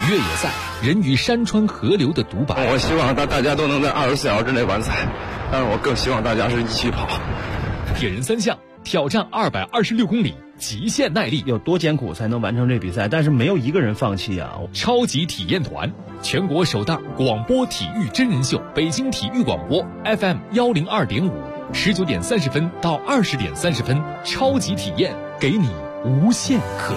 越野赛，人与山川河流的独白。 我希望大家都能在24小时之内完赛，但是我更希望大家是一起跑。 铁人三项挑战226公里，极限耐力， 有多艰苦才能完成这比赛？但是没有一个人放弃啊！ 超级体验团，全国首档广播体育真人秀，北京体育广播 FM 102.5，19点30分到20点30分，超级体验，给你无限可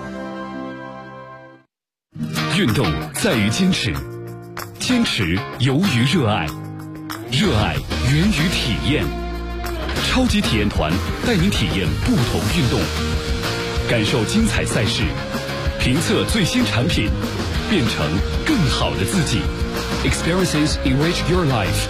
能。运动在于坚持，坚持由于热爱，热爱源于体验。超级体验团带您体验不同运动，感受精彩赛事，评测最新产品，变成更好的自己。Experiences enrich your life。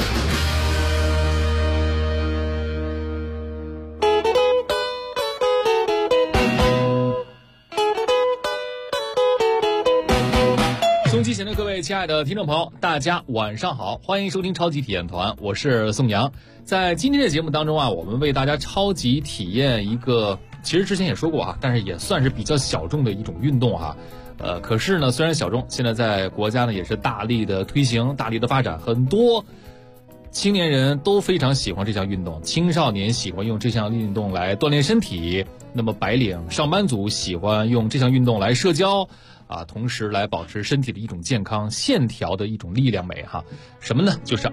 松机前的各位亲爱的听众朋友，大家晚上好，欢迎收听超级体验团，我是宋阳。在今天的节目当中啊，我们为大家超级体验一个，其实之前也说过啊，但是也算是比较小众的一种运动哈。可是呢，虽然小众，现在在国家呢也是大力的推行、大力的发展，很多青年人都非常喜欢这项运动，青少年喜欢用这项运动来锻炼身体，那么白领、上班族喜欢用这项运动来社交。同时来保持身体的一种健康，线条的一种力量美哈。什么呢？就是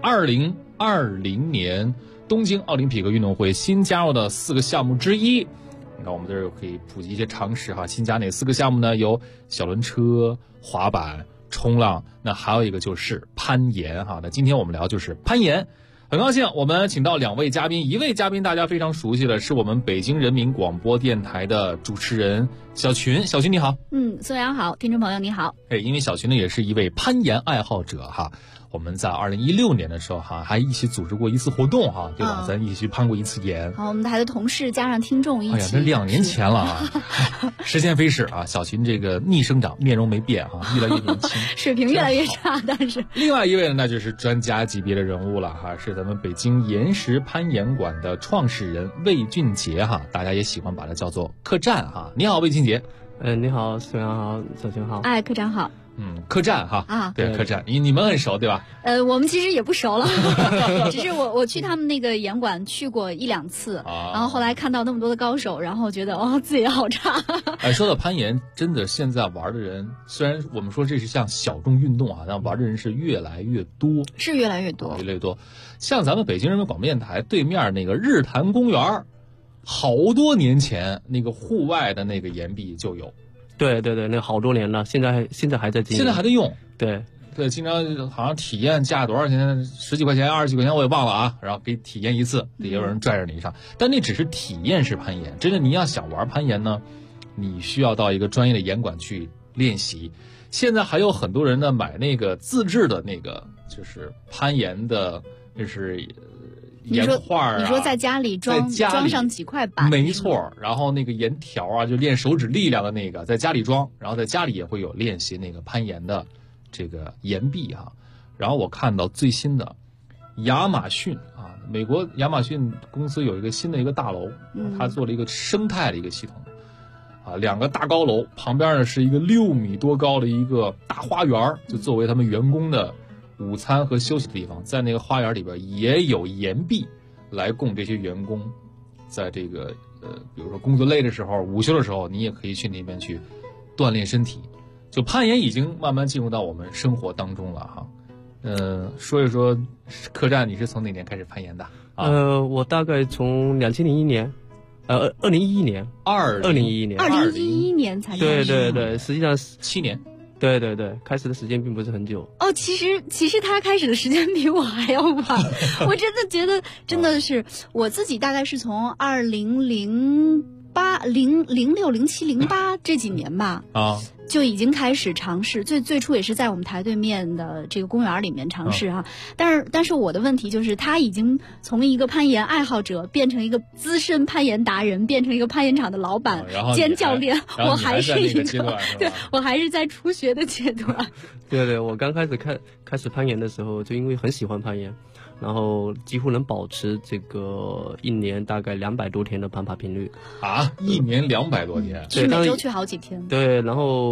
2020年东京奥林匹克运动会新加入的4个项目之一。你看我们这儿可以普及一些常识哈。新加哪4个项目呢？有小轮车、滑板、冲浪，那还有一个就是攀岩哈。那今天我们聊就是攀岩。很高兴我们请到2位嘉宾，一位嘉宾大家非常熟悉的是我们北京人民广播电台的主持人小群。小群你好。 宋阳好，听众朋友你好。 因为小群呢也是一位攀岩爱好者哈，我们在2016年的时候哈还一起组织过一次活动哈，对吧？咱一起去攀过一次岩。 好，我们台的同事加上听众一起。 哎呀，那2年前了啊！时间飞逝啊，小群这个逆生长，面容没变啊，越来越年轻， 水平越来越差。但是另外一位呢，那就是专家级别的人物了哈，是咱们北京岩石攀岩馆的创始人魏俊杰哈，大家也喜欢把它叫做客栈哈。你好，魏俊杰。 你好，宋阳好，小群好。 科长好。 客栈哈啊，对，客栈，你们很熟对吧？ 我们其实也不熟了，只是我去他们那个岩馆去过1-2次，然后后来看到那么多的高手，然后觉得自己好差。 说到攀岩，真的现在玩的人，虽然我们说这是项小众运动啊，但玩的人是越来越多， 是越来越多， 越来越多。像咱们北京人民广播电台对面那个日坛公园，好多年前那个户外的那个岩壁就有。 对，那好多年了，现在还在经营， 现在还在用。 对， 经常好像体验价多少钱，10几块钱、20几块钱我也忘了啊。然后给体验一次，也有人拽着你上，但那只是体验式攀岩。真的，你要想玩攀岩呢，你需要到一个专业的岩馆去练习。现在还有很多人呢买那个自制的那个，就是攀岩的，就是岩画你说在家里装上几块板， 没错。然后那个岩条啊，就练手指力量的那个，在家里装，然后在家里也会有练习那个攀岩的这个岩壁哈。然后我看到最新的亚马逊啊，美国亚马逊公司有一个新的一个大楼，它做了一个生态的一个系统啊，2个大高楼旁边呢是一个6米多高的一个大花园，就作为他们员工的午餐和休息的地方。在那个花园里边也有岩壁来供这些员工在这个比如说工作累的时候，午休的时候，你也可以去那边去锻炼身体。就攀岩已经慢慢进入到我们生活当中了哈。说一说客栈，你是从哪年开始攀岩的？ 我大概从2001年，2011年 ，2011年才开始。对，实际上 7年。 对，开始的时间并不是很久。 其实他开始的时间比我还要晚。我真的觉得，真的是我自己大概是从2006、07、08这几年吧。就已经开始尝试，最初也是在我们台对面的这个公园里面尝试哈。但是我的问题就是，他已经从一个攀岩爱好者变成一个资深攀岩达人，变成一个攀岩场的老板兼教练，我还是一个对，我还是在初学的阶段。 对，我刚开始攀岩的时候，就因为很喜欢攀岩，然后几乎能保持这个1年大概200多天的攀爬频率啊，1年200多天， 是每周去好几天。 对，然后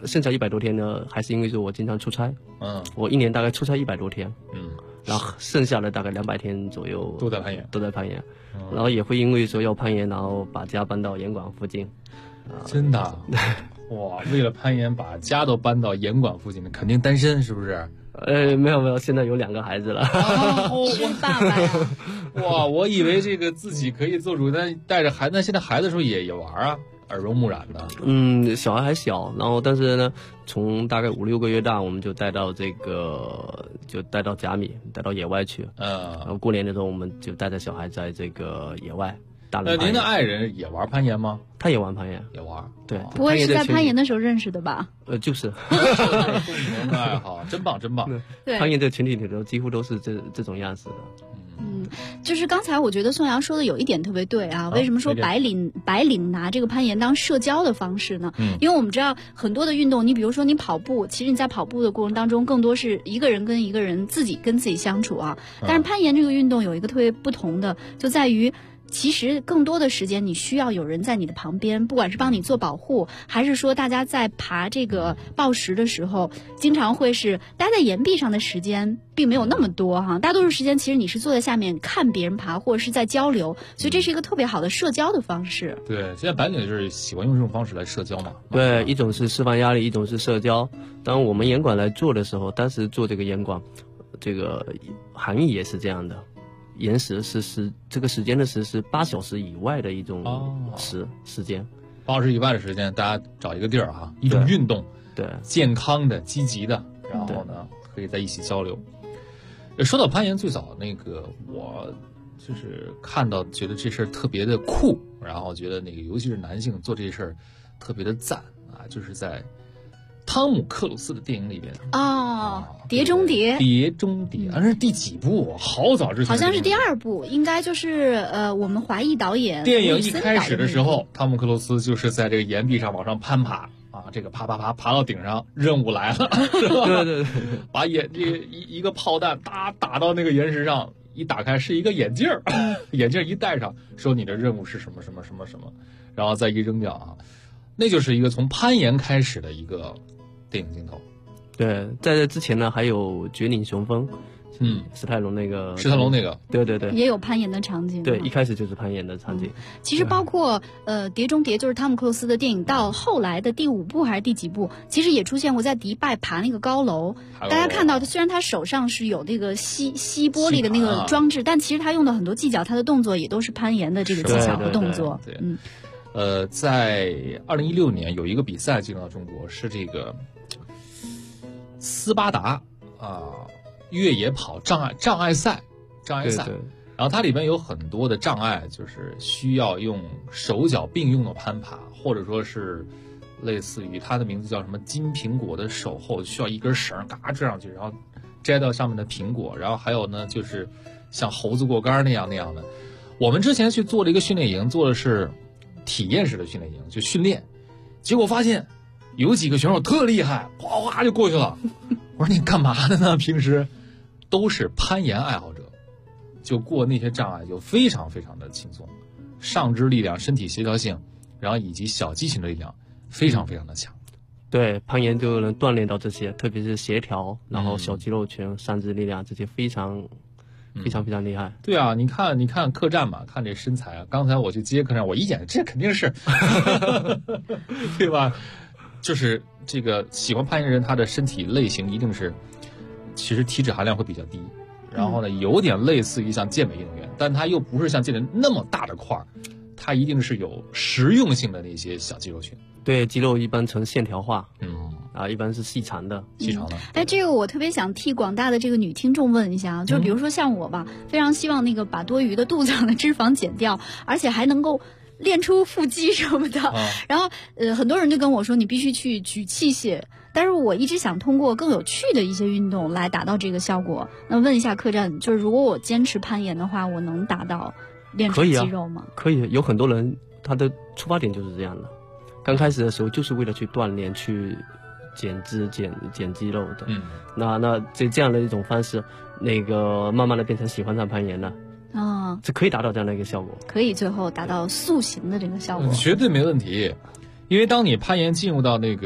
剩下100多天呢，还是因为说我经常出差，我一年大概出差100多天，然后剩下的大概200天左右都在攀岩， 然后也会因为说要攀岩，然后把家搬到岩馆附近。 真的啊？哇，为了攀岩把家都搬到岩馆附近，肯定单身是不是？ 没有，现在有2个孩子了。 是爸爸呀！ 哇，我以为这个自己可以做主，但带着孩子，那现在孩子时候也玩啊，耳濡目染的。 小孩还小，然后但是呢，从大概5、6个月大，我们就带到甲米，带到野外去。然后过年的时候，我们就带着小孩在这个野外。 您的爱人也玩攀岩吗？ 他也玩攀岩， 也玩。 对， 不会是在攀岩的时候认识的吧？ 就是。 共同的爱好，真棒。 对，攀岩这群体里头几乎都是这种样子的。 就是刚才我觉得宋阳说的有一点特别对啊。为什么说白领拿这个攀岩当社交的方式呢？因为我们知道很多的运动，你比如说你跑步，其实你在跑步的过程当中，更多是一个人跟一个人自己跟自己相处啊。但是攀岩这个运动有一个特别不同的，就在于。其实更多的时间你需要有人在你的旁边，不管是帮你做保护，还是说大家在爬这个抱石的时候，经常会是待在岩壁上的时间并没有那么多哈，大多数时间其实你是坐在下面看别人爬，或者是在交流，所以这是一个特别好的社交的方式。 对，现在白领就是喜欢用这种方式来社交嘛。 对，一种是释放压力，一种是社交。当我们岩馆来做的时候，当时做这个岩馆，这个含义也是这样的。延时是这个时间的时是8小时以外的一种时间 ，8小时以外的时间，大家找一个地儿哈，一种运动， 对， 健康的、积极的，然后呢可以在一起交流。说到攀岩，最早那个我就是看到觉得这事儿特别的酷，然后觉得那个尤其是男性做这事儿特别的赞啊，就是在汤姆克鲁斯的电影里边碟中谍， 那是第几部？好早之前， 好像是第2部，应该就是我们华裔导演电影一开始的时候，汤姆克鲁斯就是在这个岩壁上往上攀爬啊，这个爬到顶上，任务来了，是吧？ 对， 把一个炮弹打到那个岩石上，一打开是一个眼镜儿，眼镜一戴上，说你的任务是什么，然后再一扔掉啊，那就是一个从攀岩开始的一个电影镜头。 对，在这之前呢，还有《绝岭雄风》，史泰龙那个，对， 也有攀岩的场景。 对，一开始就是攀岩的场景。 其实包括碟中谍，就是汤姆克鲁斯的电影，到后来的第5部还是第几部，其实也出现过在迪拜爬那个高楼。大家看到，虽然他手上是有那个吸玻璃的那个装置，但其实他用的很多技巧，他的动作也都是攀岩的这个技巧和动作。 对，在2016年有一个比赛进入到中国，是这个斯巴达越野跑障碍赛， 对， 然后它里边有很多的障碍，就是需要用手脚并用的攀爬，或者说是类似于它的名字叫什么金苹果的守候，需要一根绳嘎拽上去，然后摘到上面的苹果，然后还有呢就是像猴子过杆那样的。我们之前去做了一个训练营，做的是体验式的训练营，就训练，结果发现有几个选手特厉害，哗哗就过去了。我说你干嘛的呢？平时都是攀岩爱好者，就过那些障碍就非常非常的轻松，上肢力量、身体协调性，然后以及小肌群的力量非常非常的强。 对，攀岩就能锻炼到这些，特别是协调，然后小肌肉群、上肢力量这些非常厉害。 对啊，你看客栈嘛，看这身材啊。刚才我去接客栈，我一眼这肯定是，对吧？就是这个喜欢攀岩人，他的身体类型一定是，其实体脂含量会比较低，然后呢，有点类似于像健美运动员，但他又不是像健美那么大的块儿，他一定是有实用性的那些小肌肉群。 对，肌肉一般呈线条化，一般是细长的。 哎，这个我特别想替广大的这个女听众问一下啊，就是比如说像我吧，非常希望那个把多余的肚子上的脂肪减掉，而且还能够练出腹肌什么的。然后很多人就跟我说，你必须去举器械。但是我一直想通过更有趣的一些运动来达到这个效果。那问一下客栈，就是如果我坚持攀岩的话，我能达到练出肌肉吗？ 可以，有很多人他的出发点就是这样的。刚开始的时候就是为了去锻炼、去减脂、减肌肉的。那这样的一种方式，那个慢慢的变成喜欢上攀岩了。这可以达到这样的一个效果。 可以最后达到塑形的这个效果。 绝对没问题。因为当你攀岩进入到那个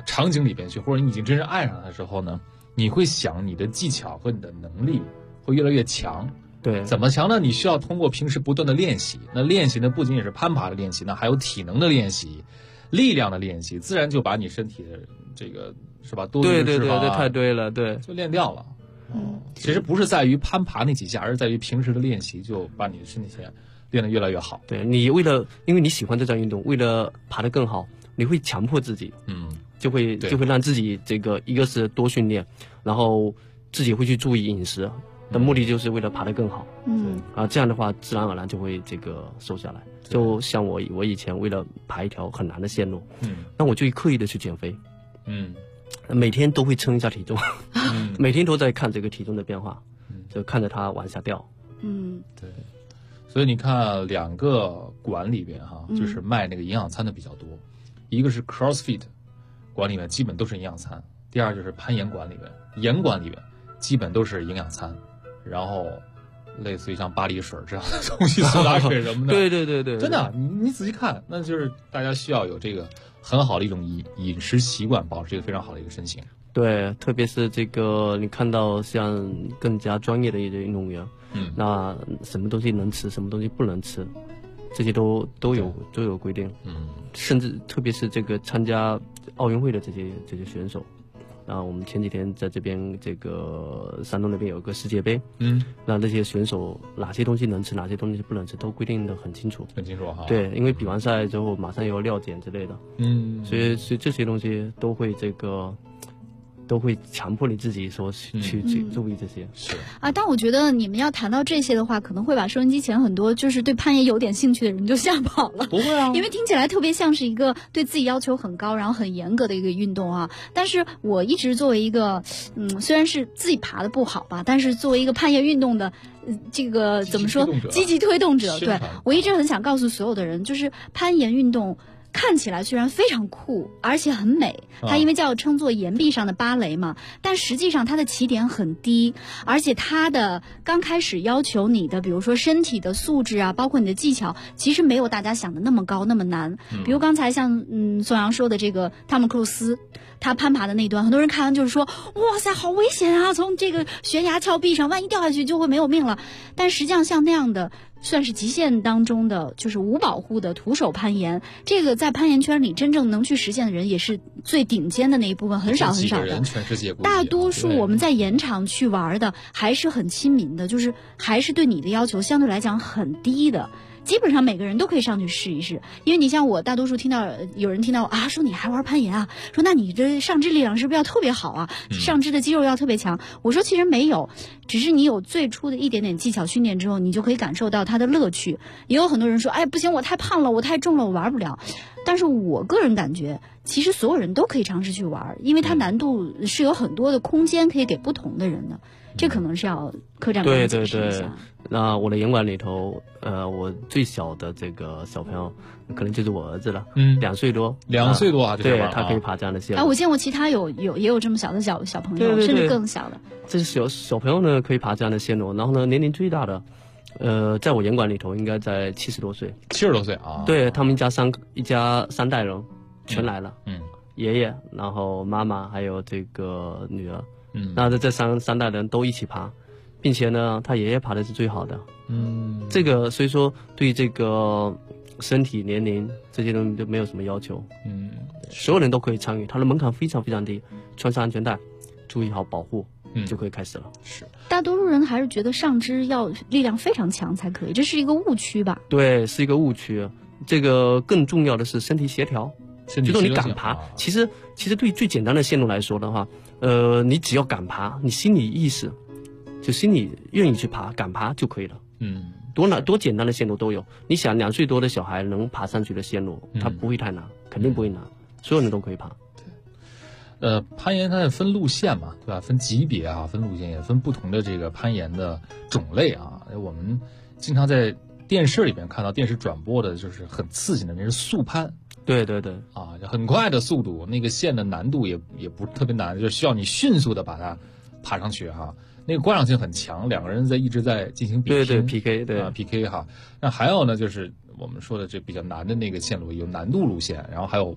场景里边去，或者你已经真正爱上它的时候呢，你会想你的技巧和你的能力会越来越强。 对， 怎么强呢？你需要通过平时不断的练习。那练习呢，不仅仅是攀爬的练习，那还有体能的练习、力量的练习，自然就把你身体的这个是吧，多余的脂肪对，太对了，对， 就练掉了。其实不是在于攀爬那几下，而是在于平时的练习，就把你的身体练得越来越好。 对，你因为你喜欢这项运动，为了爬得更好，你会强迫自己，就会让自己这个一个是多训练，然后自己会去注意饮食。的目的就是为了爬得更好，这样的话自然而然就会这个瘦下来。就像我以前为了爬一条很难的线路，那我就刻意的去减肥，每天都会称一下体重，每天都在看这个体重的变化，就看着它往下掉。 对。所以你看2个馆里边就是卖那个营养餐的比较多，一个是 CrossFit 馆里面基本都是营养餐，第二就是攀岩馆里面，岩馆里面基本都是营养餐。然后，类似于像巴黎水这样的东西，苏打水什么的， 对， 真的，你仔细看，那就是大家需要有这个很好的一种饮食习惯，保持一个非常好的一个身形。 对，特别是这个你看到像更加专业的一些运动员，那什么东西能吃，什么东西不能吃，这些都有规定，甚至特别是这个参加奥运会的这些选手。我们前几天在这边这个山东那边有个世界杯，那些选手哪些东西能吃，哪些东西不能吃，都规定的很清楚哈。对，因为比完赛之后马上又要料检之类的，所以这些东西都会强迫你自己说去注意这些。 是但我觉得你们要谈到这些的话，可能会把收音机前很多就是对攀岩有点兴趣的人就吓跑了。 不会啊， 因为听起来特别像是一个对自己要求很高，然后很严格的一个运动啊。但是我一直作为一个虽然是自己爬的不好吧，但是作为一个攀岩运动的这个怎么说积极推动者，对，我一直很想告诉所有的人，就是攀岩运动看起来虽然非常酷，而且很美，它因为称作岩壁上的芭蕾嘛，但实际上它的起点很低，而且它的刚开始要求你的，比如说身体的素质啊，包括你的技巧，其实没有大家想的那么高那么难。比如刚才像宋阳说的这个汤姆克鲁斯，他攀爬的那一段，很多人看完就是说，哇塞，好危险啊！从这个悬崖峭壁上，万一掉下去就会没有命了。但实际上像那样的算是极限当中的就是无保护的徒手攀岩，这个在攀岩圈里真正能去实现的人也是最顶尖的那一部分，很少的。 全世界大多数我们在岩场去玩的还是很亲民的，就是还是对你的要求相对来讲很低的。基本上每个人都可以上去试一试，因为你像我大多数听到有人听到说你还玩攀岩啊，说那你这上肢力量是不是要特别好啊，上肢的肌肉要特别强。我说其实没有，只是你有最初的一点点技巧训练之后，你就可以感受到它的乐趣。也有很多人说不行，我太胖了，我太重了，我玩不了。但是我个人感觉其实所有人都可以尝试去玩，因为它难度是有很多的空间可以给不同的人的，这可能是要客栈给解释一下。 那我的岩馆里头，我最小的这个小朋友可能就是我儿子了，2岁多啊， 对，他可以爬这样的线路。 我见过其他也有这么小的小朋友， 对， 甚至更小的。 这小朋友呢可以爬这样的线路，然后呢年龄最大的，在我岩馆里头应该在70多岁。 70多岁啊？ 对，他们一家3代人全来了，爷爷，然后妈妈还有这个女儿，那这三代人都一起爬。并且呢，他爷爷爬的是最好的。这个所以说对这个身体、年龄这些东西都没有什么要求。所有人都可以参与，它的门槛非常非常低，穿上安全带，注意好保护，就可以开始了。 是。 大多数人还是觉得上肢要力量非常强才可以，这是一个误区吧？ 对，是一个误区。这个更重要的是身体协调。就说你敢爬，其实对最简单的线路来说的话，你只要敢爬，你心理意识。就心里愿意去爬，敢爬就可以了。多简单的线路都有。你想2岁多的小孩能爬上去的线路，他不会太难，肯定不会难，所有人都可以爬。 攀岩它也分路线嘛，对吧？分级别啊，分路线，也分不同的这个攀岩的种类啊。我们经常在电视里面看到电视转播的，就是很刺激的，那是速攀。 对啊，很快的速度，那个线的难度也不是特别难，就需要你迅速的把它爬上去哈。那个观赏性很强，2个人一直在进行比拼， 对 PK 对 PK 哈。那还有呢，就是我们说的这比较难的那个线路，有难度路线，然后还有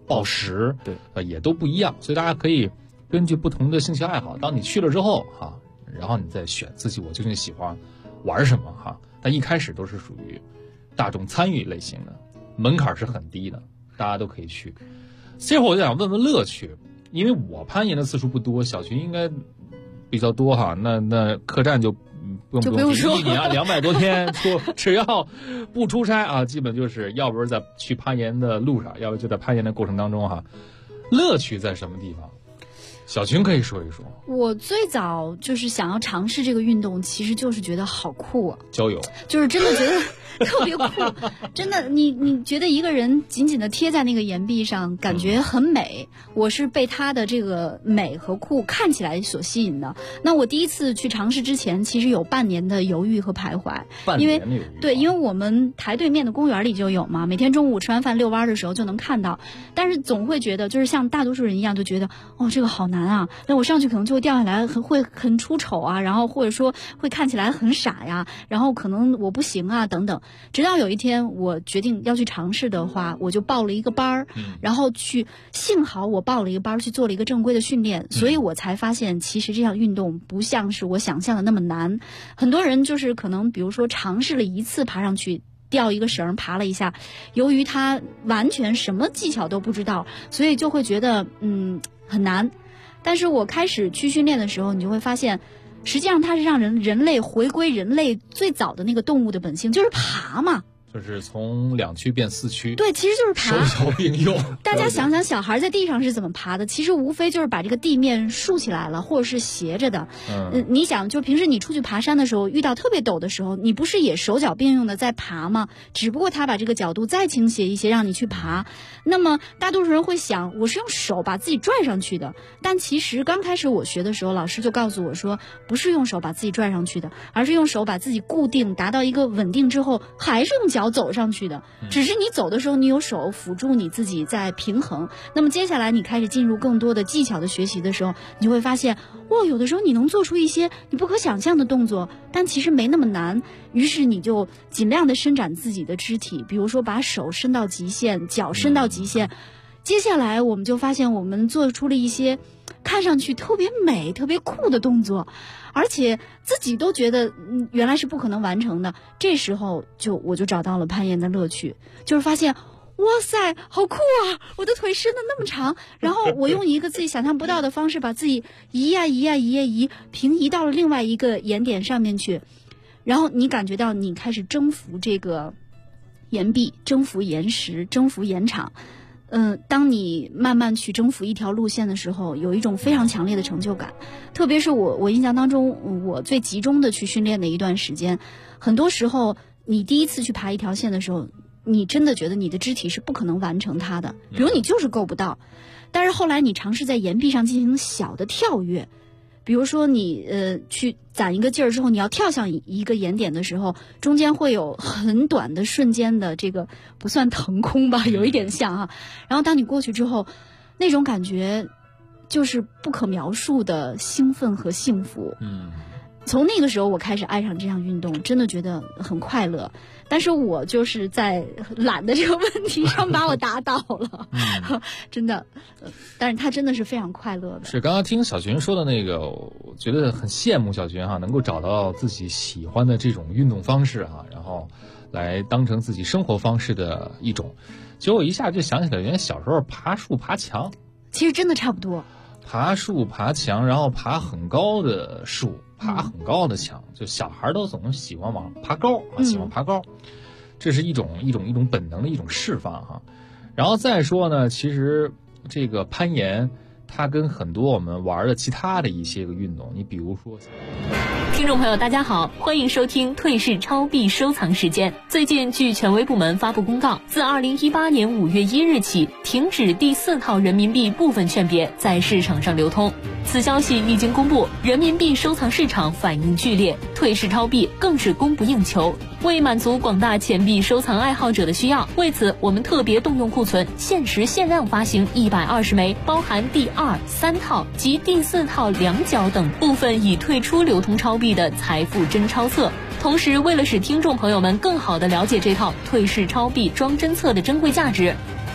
报时， 对， 也都不一样，所以大家可以根据不同的兴趣爱好，当你去了之后哈，然后你再选自己我究竟喜欢玩什么哈。但一开始都是属于大众参与类型的，门槛是很低的，大家都可以去。这会儿我就想问问乐趣，因为我攀岩的次数不多，小群应该比较多哈。那客栈就不用说，一年200多天只要不出差啊，基本就是要不是在去攀岩的路上，要不就在攀岩的过程当中哈。乐趣在什么地方？小群可以说一说。 我最早就是想要尝试这个运动，其实就是觉得好酷啊， 交友， 就是真的觉得特别酷，真的，你觉得一个人紧紧的贴在那个岩壁上，感觉很美。我是被他的这个美和酷看起来所吸引的。那我第一次去尝试之前，其实有半年的犹豫和徘徊，因为我们台对面的公园里就有嘛，每天中午吃完饭遛弯的时候就能看到，但是总会觉得就是像大多数人一样，就觉得哦这个好难啊，那我上去可能就会掉下来，会很出丑啊，然后或者说会看起来很傻呀，然后可能我不行啊等等。直到有一天我决定要去尝试的话，我就报了一个班儿，然后幸好我报了一个班去做了一个正规的训练，所以我才发现其实这项运动不像是我想象的那么难。很多人就是可能比如说尝试了一次爬上去，吊一个绳爬了一下，由于他完全什么技巧都不知道，所以就会觉得很难。但是我开始去训练的时候，你就会发现实际上它是让人类回归人类最早的那个动物的本性，就是爬嘛， 就是从2区变4区。 对，其实就是爬， 手脚并用。 大家想想小孩在地上是怎么爬的，其实无非就是把这个地面竖起来了，或者是斜着的。你想就平时你出去爬山的时候，遇到特别陡的时候，你不是也手脚并用的在爬吗？只不过他把这个角度再倾斜一些让你去爬。那么大多数人会想，我是用手把自己拽上去的，但其实刚开始我学的时候，老师就告诉我说，不是用手把自己拽上去的，而是用手把自己固定，达到一个稳定之后，还是用脚走上去的。只是你走的时候，你有手辅助你自己在平衡。那么接下来你开始进入更多的技巧的学习的时候，你就会发现，哇，有的时候你能做出一些你不可想象的动作，但其实没那么难。于是你就尽量的伸展自己的肢体，比如说把手伸到极限，脚伸到极限。接下来我们就发现我们做出了一些看上去特别美特别酷的动作，而且自己都觉得原来是不可能完成的。这时候我就找到了攀岩的乐趣，就是发现哇塞好酷啊，我的腿伸得那么长，然后我用一个自己想象不到的方式把自己移平移到了另外一个岩点上面去，然后你感觉到你开始征服这个岩壁，征服岩石，征服岩场。当你慢慢去征服一条路线的时候，有一种非常强烈的成就感。特别是我印象当中，我最集中的去训练的一段时间，很多时候你第一次去爬一条线的时候，你真的觉得你的肢体是不可能完成它的，比如你就是够不到。但是后来你尝试在岩壁上进行小的跳跃，比如说你去攒一个劲儿之后，你要跳向一个岩点的时候，中间会有很短的瞬间的这个不算腾空吧，有一点像啊。然后当你过去之后，那种感觉就是不可描述的兴奋和幸福。从那个时候我开始爱上这项运动，真的觉得很快乐。但是我就是在懒的这个问题上把我打倒了，真的。但是他真的是非常快乐的。 是刚刚听小群说的那个，我觉得很羡慕小群哈，能够找到自己喜欢的这种运动方式哈，然后来当成自己生活方式的一种。其实我一下就想起来，原来小时候爬树爬墙， 其实真的差不多。 爬树爬墙，然后爬很高的树，爬很高的墙，就小孩都总喜欢往爬高啊，喜欢爬高，这是一种本能的一种释放哈。然后再说呢，其实这个攀岩，它跟很多我们玩的其他的一些个运动，你比如说。 听众朋友大家好，欢迎收听退市超币收藏时间。最近据权威部门发布公告，自2018年5月1日起停止第4套人民币部分券别在市场上流通。此消息一经公布，人民币收藏市场反应剧烈，退市超币更是供不应求。为满足广大钱币收藏爱好者的需要，为此我们特别动用库存，限时限量发行120枚，包含第2、3套及第4套2角等部分已退出流通超币的财富真钞册。同时，为了使听众朋友们更好地了解这套退市超币装真册的珍贵价值，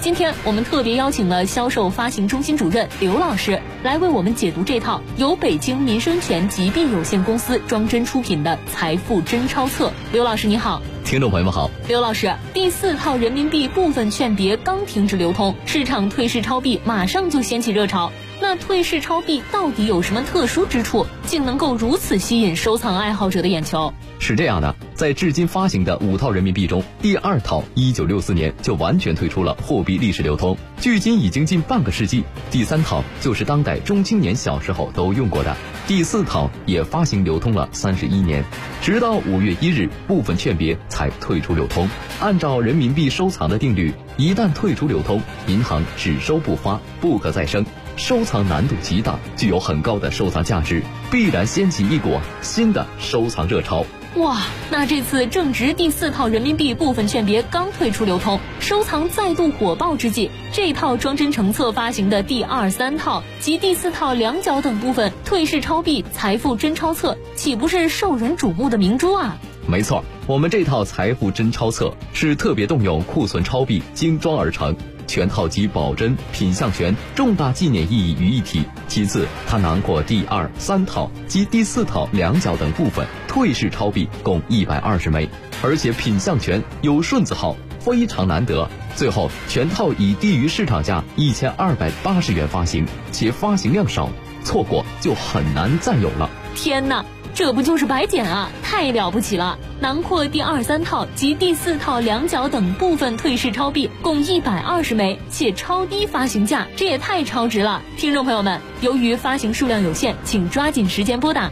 今天我们特别邀请了销售发行中心主任刘老师来为我们解读这套由北京民生全集币有限公司装帧出品的财富真钞册。刘老师你好。 听众朋友们好。 刘老师，第4套人民币部分券别刚停止流通，市场退市钞币马上就掀起热潮。那退市钞币到底有什么特殊之处，竟能够如此吸引收藏爱好者的眼球？ 是这样的，在至今发行的5套人民币中，第2套1964年就完全退出了货币历史流通，距今已经近半个世纪。第3套就是当代中青年小时候都用过的，第4套也发行流通了31年，直到5月1日部分券别才退出流通。按照人民币收藏的定律，一旦退出流通，银行只收不发，不可再生，收藏难度极大，具有很高的收藏价值，必然掀起一股新的收藏热潮。 哇，那这次正值第4套人民币部分券别刚退出流通，收藏再度火爆之际，这套装帧成册发行的第2、3套及第4套两角等部分退市钞币财富真钞册，岂不是受人瞩目的明珠啊？ 没错，我们这套财富真钞册是特别动用库存钞币精装而成，全套集保真、品相权、重大纪念意义于一体。其次，它囊括第2、3套及第4套两角等部分退市钞币共120枚，而且品相权有顺字号，非常难得。最后，全套以低于市场价1280元发行，且发行量少，错过就很难再有了。 天哪！这不就是白捡啊，太了不起了！囊括第2、3套及第4套两角等部分退市钞币共120枚，且超低发行价，这也太超值了！听众朋友们，由于发行数量有限，请抓紧时间拨打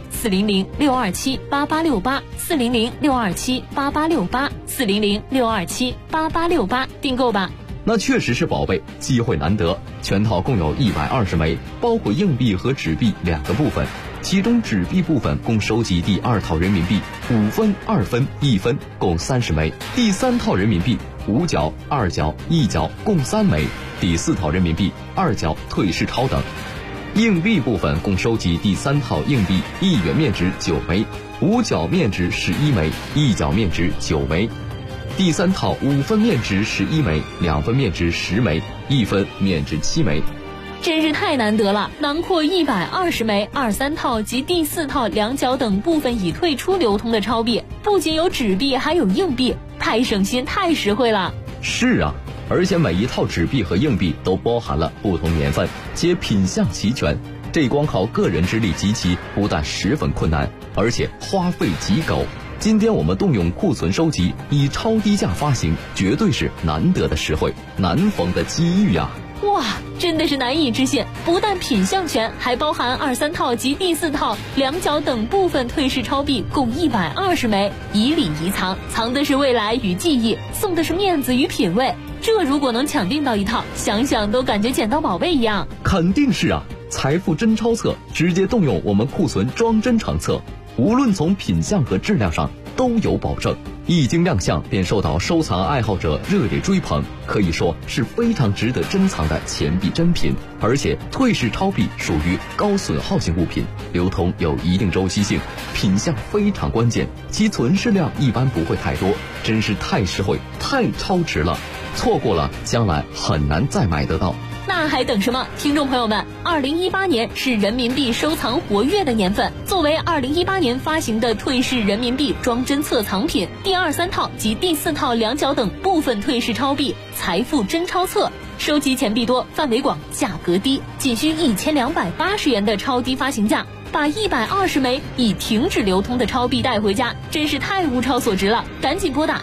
400-627-8868，400-627-8868，400-627-8868订购吧。 那确实是宝贝，机会难得。全套共有120枚，包括硬币和纸币2个部分。其中纸币部分共收集第2套人民币5分、2分、1分共30枚，第3套人民币5角、2角、1角共3枚，第4套人民币2角退市钞等。硬币部分共收集第3套硬币1元面值9枚，5角面值11枚，1角面值9枚，第3套5分面值11枚，2分面值10枚，1分面值7枚。 真是太难得了，囊括120枚2、3套及第4套两角等部分已退出流通的钞币，不仅有纸币还有硬币，太省心太实惠了。 是啊，而且每一套纸币和硬币都包含了不同年份，且品相齐全，这光靠个人之力集齐不但十分困难，而且花费极高。今天我们动用库存收集，以超低价发行，绝对是难得的实惠，难逢的机遇啊！ 哇，真的是难以置信！不但品相权，还包含2、3套及第4套两角等部分退市钞币共120枚，以礼遗藏，藏的是未来与记忆，送的是面子与品味。这如果能抢订到一套，想想都感觉捡到宝贝一样。 肯定是啊！财富真钞册直接动用我们库存装帧成册，无论从品相和质量上都有保证，一经亮相便受到收藏爱好者热烈追捧，可以说是非常值得珍藏的钱币珍品。而且退市钞币属于高损耗性物品，流通有一定周期性，品相非常关键，其存世量一般不会太多，真是太实惠太超值了，错过了将来很难再买得到。 那还等什么？听众朋友们，2018年是人民币收藏活跃的年份。作为2018年发行的退市人民币装帧册藏品，第2、3套及第4套两角等部分退市钞币财富真钞册，收集钱币多，范围广，价格低，仅需1280元的超低发行价，把120枚已停止流通的钞币带回家，真是太物超所值了！赶紧拨打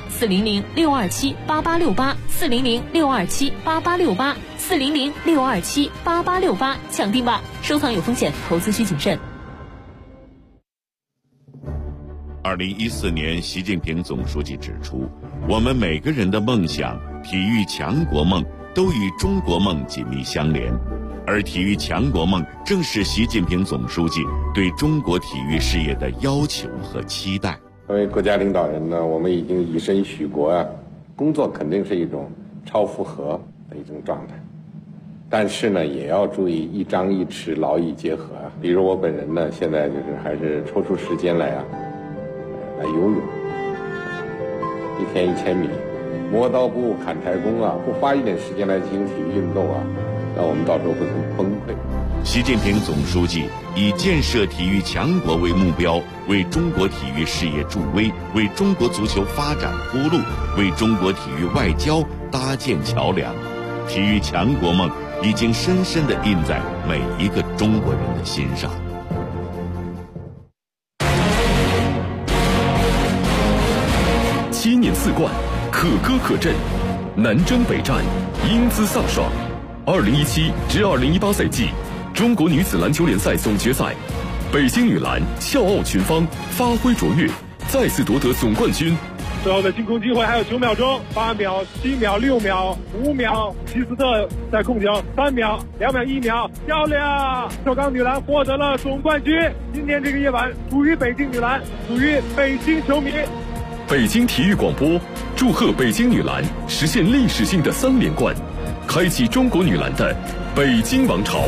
400-627-8868，400-627-8868，400-627-8868，抢订吧！收藏有风险，投资需谨慎。 2014年，习近平总书记指出，我们每个人的梦想、体育强国梦都与中国梦紧密相连。而体育强国梦正是习近平总书记对中国体育事业的要求和期待。 作为国家领导人呢，我们已经以身许国啊，工作肯定是一种超负荷的一种状态，但是呢，也要注意一张一弛，劳逸结合啊。比如我本人呢，现在就是还是抽出时间来游泳，一天1000米， 磨刀不误砍柴工啊，不花一点时间来进行体育运动啊，那我们到时候会很崩溃。 习近平总书记以建设体育强国为目标，为中国体育事业助威，为中国足球发展铺路，为中国体育外交搭建桥梁。体育强国梦已经深深地印在每一个中国人的心上。 7年4冠，可歌可阵，南征北战，英姿飒爽。2017至2018赛季中国女子篮球联赛总决赛，北京女篮笑傲群芳，发挥卓越，再次夺得总冠军。 最后的进攻机会还有9秒钟，8秒、7秒、6秒、5秒，齐斯特在控球，3秒、2秒、1秒，漂亮！首钢女篮获得了总冠军。今天这个夜晚属于北京女篮，属于北京球迷。 北京体育广播祝贺北京女篮实现历史性的3连冠，开启中国女篮的北京王朝。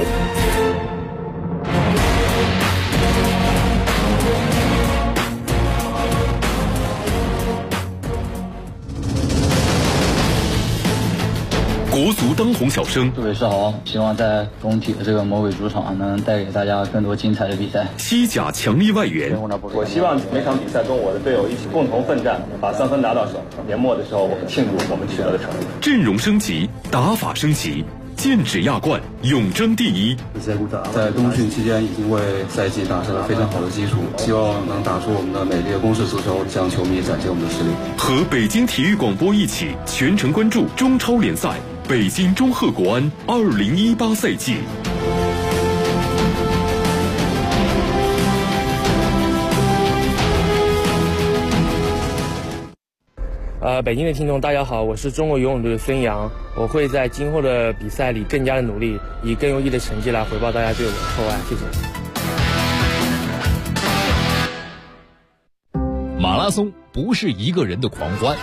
国足当红小生， 各位是好，希望在工体的这个魔鬼主场能带给大家更多精彩的比赛。 西甲强力外援， 我希望每场比赛跟我的队友一起共同奋战，把3分拿到手。年末的时候，我们庆祝我们取得的成绩。 阵容升级，打法升级，剑指亚冠，永争第一。 在冬训期间已经为赛季打下了非常好的基础，希望能打出我们的美丽的攻势足球，向球迷展现我们的实力。 和北京体育广播一起全程关注中超联赛北京中赫国安2018赛季。 北京的听众大家好，我是中国游泳队的孙杨，我会在今后的比赛里更加的努力，以更优异的成绩来回报大家对我的厚爱，谢谢。 马拉松不是一个人的狂欢，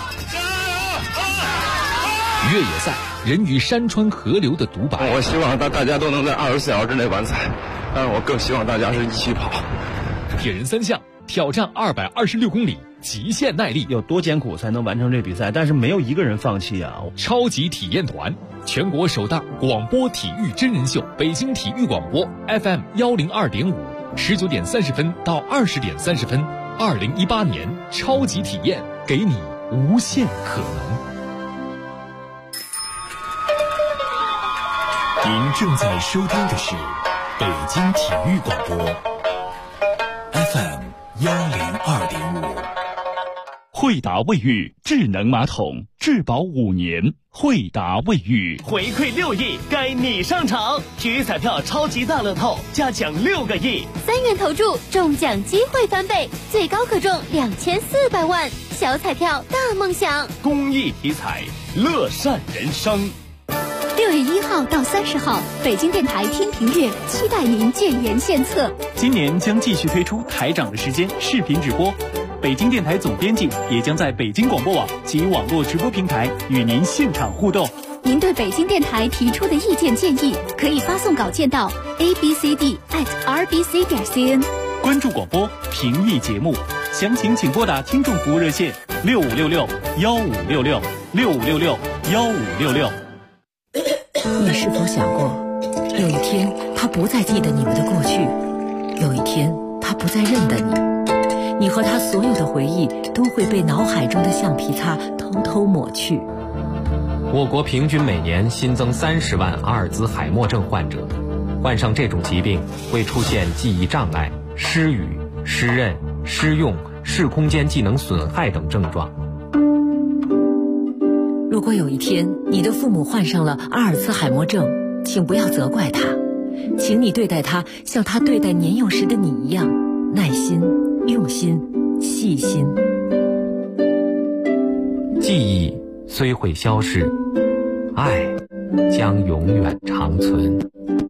越野赛人与山川河流的独白。 我希望大家都能在24小时之内完赛，但是我更希望大家是一起跑。 铁人3项挑战226公里，极限耐力， 有多艰苦才能完成这比赛？但是没有一个人放弃啊！ 超级体验团，全国首档广播体育真人秀，北京体育广播 FM 102.5，19点30分到20点30分，2018年超级体验，给你无限可能。 您正在收听的是北京体育广播 FM 102.5。 惠达卫浴智能马桶，质保5年。惠达卫浴回馈6亿，该你上场！体育彩票超级大乐透，加奖6个亿 ，3元投注，中奖机会翻倍，最高可中2400万。小彩票大梦想， 公益体彩，乐善人生。 6月1号到30号，北京电台天平月，期待您建言献策。 今年将继续推出台长的时间视频直播，北京电台总编辑也将在北京广播网及网络直播平台与您现场互动。 您对北京电台提出的意见建议，可以发送稿件到 abcd@rbc.cn。 关注广播，评议节目，详情请拨打听众服务热线6566-1566，6566-1566。 你是否想过，有一天他不再记得你们的过去，有一天他不再认得你，你和他所有的回忆都会被脑海中的橡皮擦偷偷抹去。 我国平均每年新增30万阿尔兹海默症患者，患上这种疾病会出现记忆障碍、失语、失认、失用、视空间技能损害等症状。 如果有一天你的父母患上了阿尔兹海默症，请不要责怪他，请你对待他像他对待年幼时的你一样，耐心、用心、细心。 记忆虽会消逝，爱将永远长存。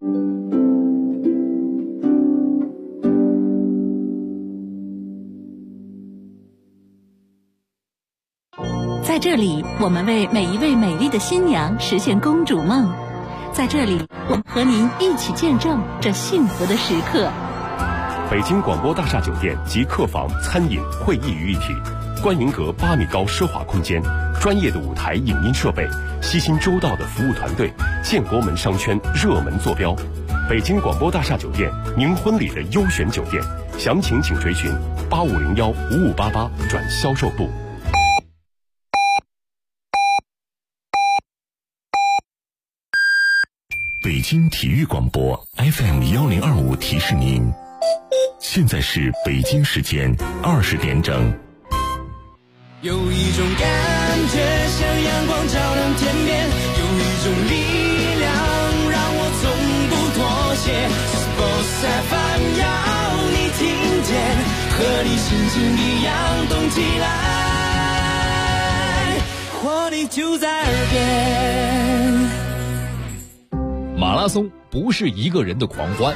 在这里，我们为每一位美丽的新娘实现公主梦。在这里，我们和您一起见证这幸福的时刻。 北京广播大厦酒店及客房、餐饮、会议于一体，观云阁8米高奢华空间， 专业的舞台影音设备，悉心周到的服务团队，建国门商圈热门坐标，北京广播大厦酒店，您婚礼的优选酒店。详情请垂询8501-5588转销售部。北京体育广播 FM1025提示您，现在是北京时间20点整。 有一种感觉像阳光照亮天边，有一种力量让我从不妥协。Sports FM 要你听见，和你心情一样动起来，活力就在耳边。 马拉松不是一个人的狂欢，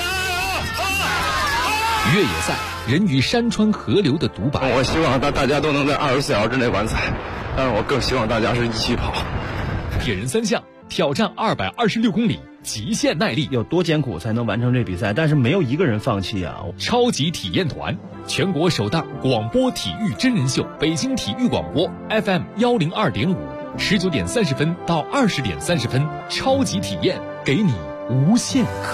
越野赛人与山川河流的独白。 我希望大家都能在24小时之内完赛，但是我更希望大家是一起跑。 铁人三项挑战226公里，极限耐力， 有多艰苦才能完成这比赛？但是没有一个人放弃啊！ 超级体验团，全国首档广播体育真人秀，北京体育广播 FM102.5，19点30分到20点30分，超级体验，给你无限可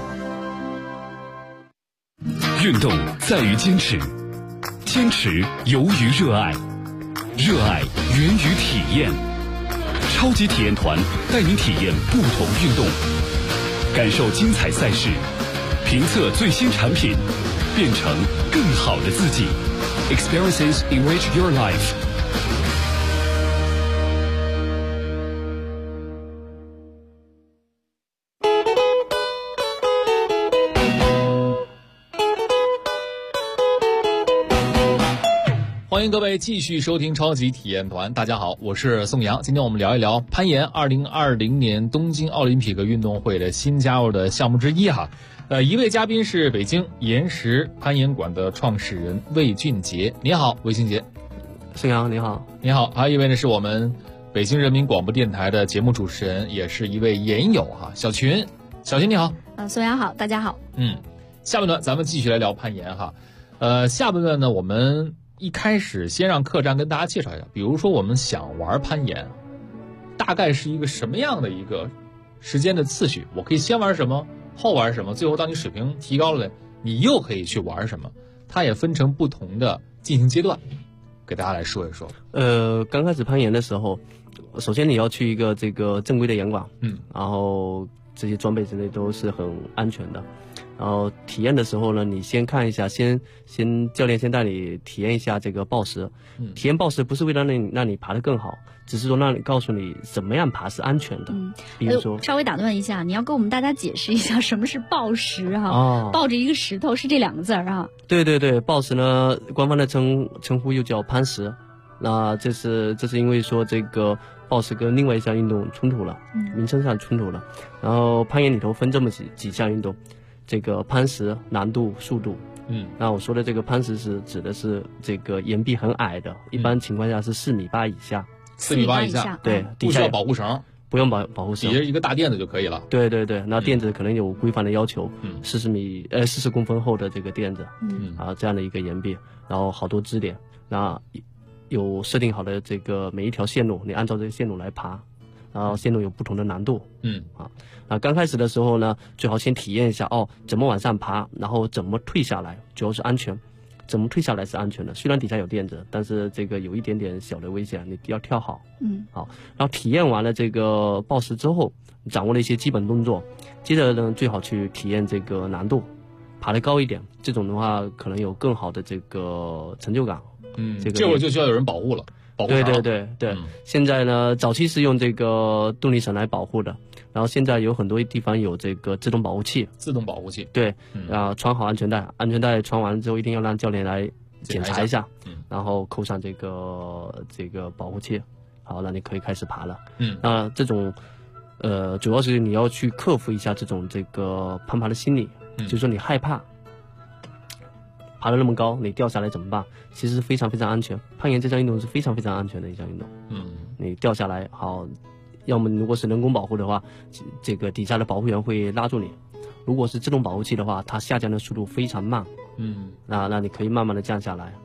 能。 运动在于坚持，坚持由于热爱，热爱源于体验。超级体验团带您体验不同运动，感受精彩赛事，评测最新产品，变成更好的自己。Experiences enrich your life。 欢迎各位继续收听超级体验团。大家好，我是宋阳。今天我们聊一聊攀岩，2020年东京奥林匹克运动会的新加入的项目之一哈。一位嘉宾是北京岩石攀岩馆的创始人魏俊杰。你好，魏俊杰。 宋阳你好。 你好。还有一位呢是我们北京人民广播电台的节目主持人，也是一位岩友哈，小群。小群你好。 宋阳好，大家好。 下半段咱们继续来聊攀岩哈。下半段呢我们一开始先让客栈跟大家介绍一下，比如说我们想玩攀岩，大概是一个什么样的一个时间的次序？我可以先玩什么，后玩什么，最后当你水平提高了，你又可以去玩什么？它也分成不同的进行阶段，给大家来说一说。 刚开始攀岩的时候，首先你要去一个这个正规的岩馆，然后这些装备之类都是很安全的。然后体验的时候呢，你先看一下，先教练先带你体验一下这个抱石。体验抱石不是为了让你爬得更好，只是说让你告诉你怎么样爬是安全的。比如说， 稍微打断一下，你要跟我们大家解释一下什么是抱石哈？抱着一个石头是这2个字啊？ 对对对，抱石呢，官方的称呼又叫攀石。那这是因为说这个抱石跟另外一项运动冲突了，名称上冲突了。然后攀岩里头分这么几项运动。这个攀石难度、速度，那我说的这个攀石是指的是这个岩壁很矮的，一般情况下是4.8米以下。 4.8米以下， 对， 不需要保护绳， 不用保护绳， 底下一个大垫子就可以了。 对对对，那垫子可能有规范的要求，40公分厚的这个垫子，这样的一个岩壁，然后好多支点，那有设定好的这个每一条线路，你按照这个线路来爬。然后线路有不同的难度，那刚开始的时候呢，最好先体验一下怎么往上爬，然后怎么退下来，主要是安全，怎么退下来是安全的。虽然底下有垫子，但是这个有一点点小的危险，你要跳好，好。然后体验完了这个抱石之后，掌握了一些基本动作，接着呢最好去体验这个难度，爬得高一点，这种的话可能有更好的这个成就感。 这会儿就需要有人保护了。 对对对对，现在呢，早期是用这个动力绳来保护的，然后现在有很多地方有这个自动保护器。 自动保护器。 对，穿好安全带，安全带穿完之后一定要让教练来检查一下，然后扣上这个保护器，好，那你可以开始爬了。那这种主要是你要去克服一下这种攀爬的心理，就是说你害怕。爬得那么高，你掉下来怎么办？其实非常非常安全。攀岩这项运动是非常非常安全的一项运动。你掉下来好，要么如果是人工保护的话，这个底下的保护员会拉住你；如果是自动保护器的话，它下降的速度非常慢。那你可以慢慢的降下来。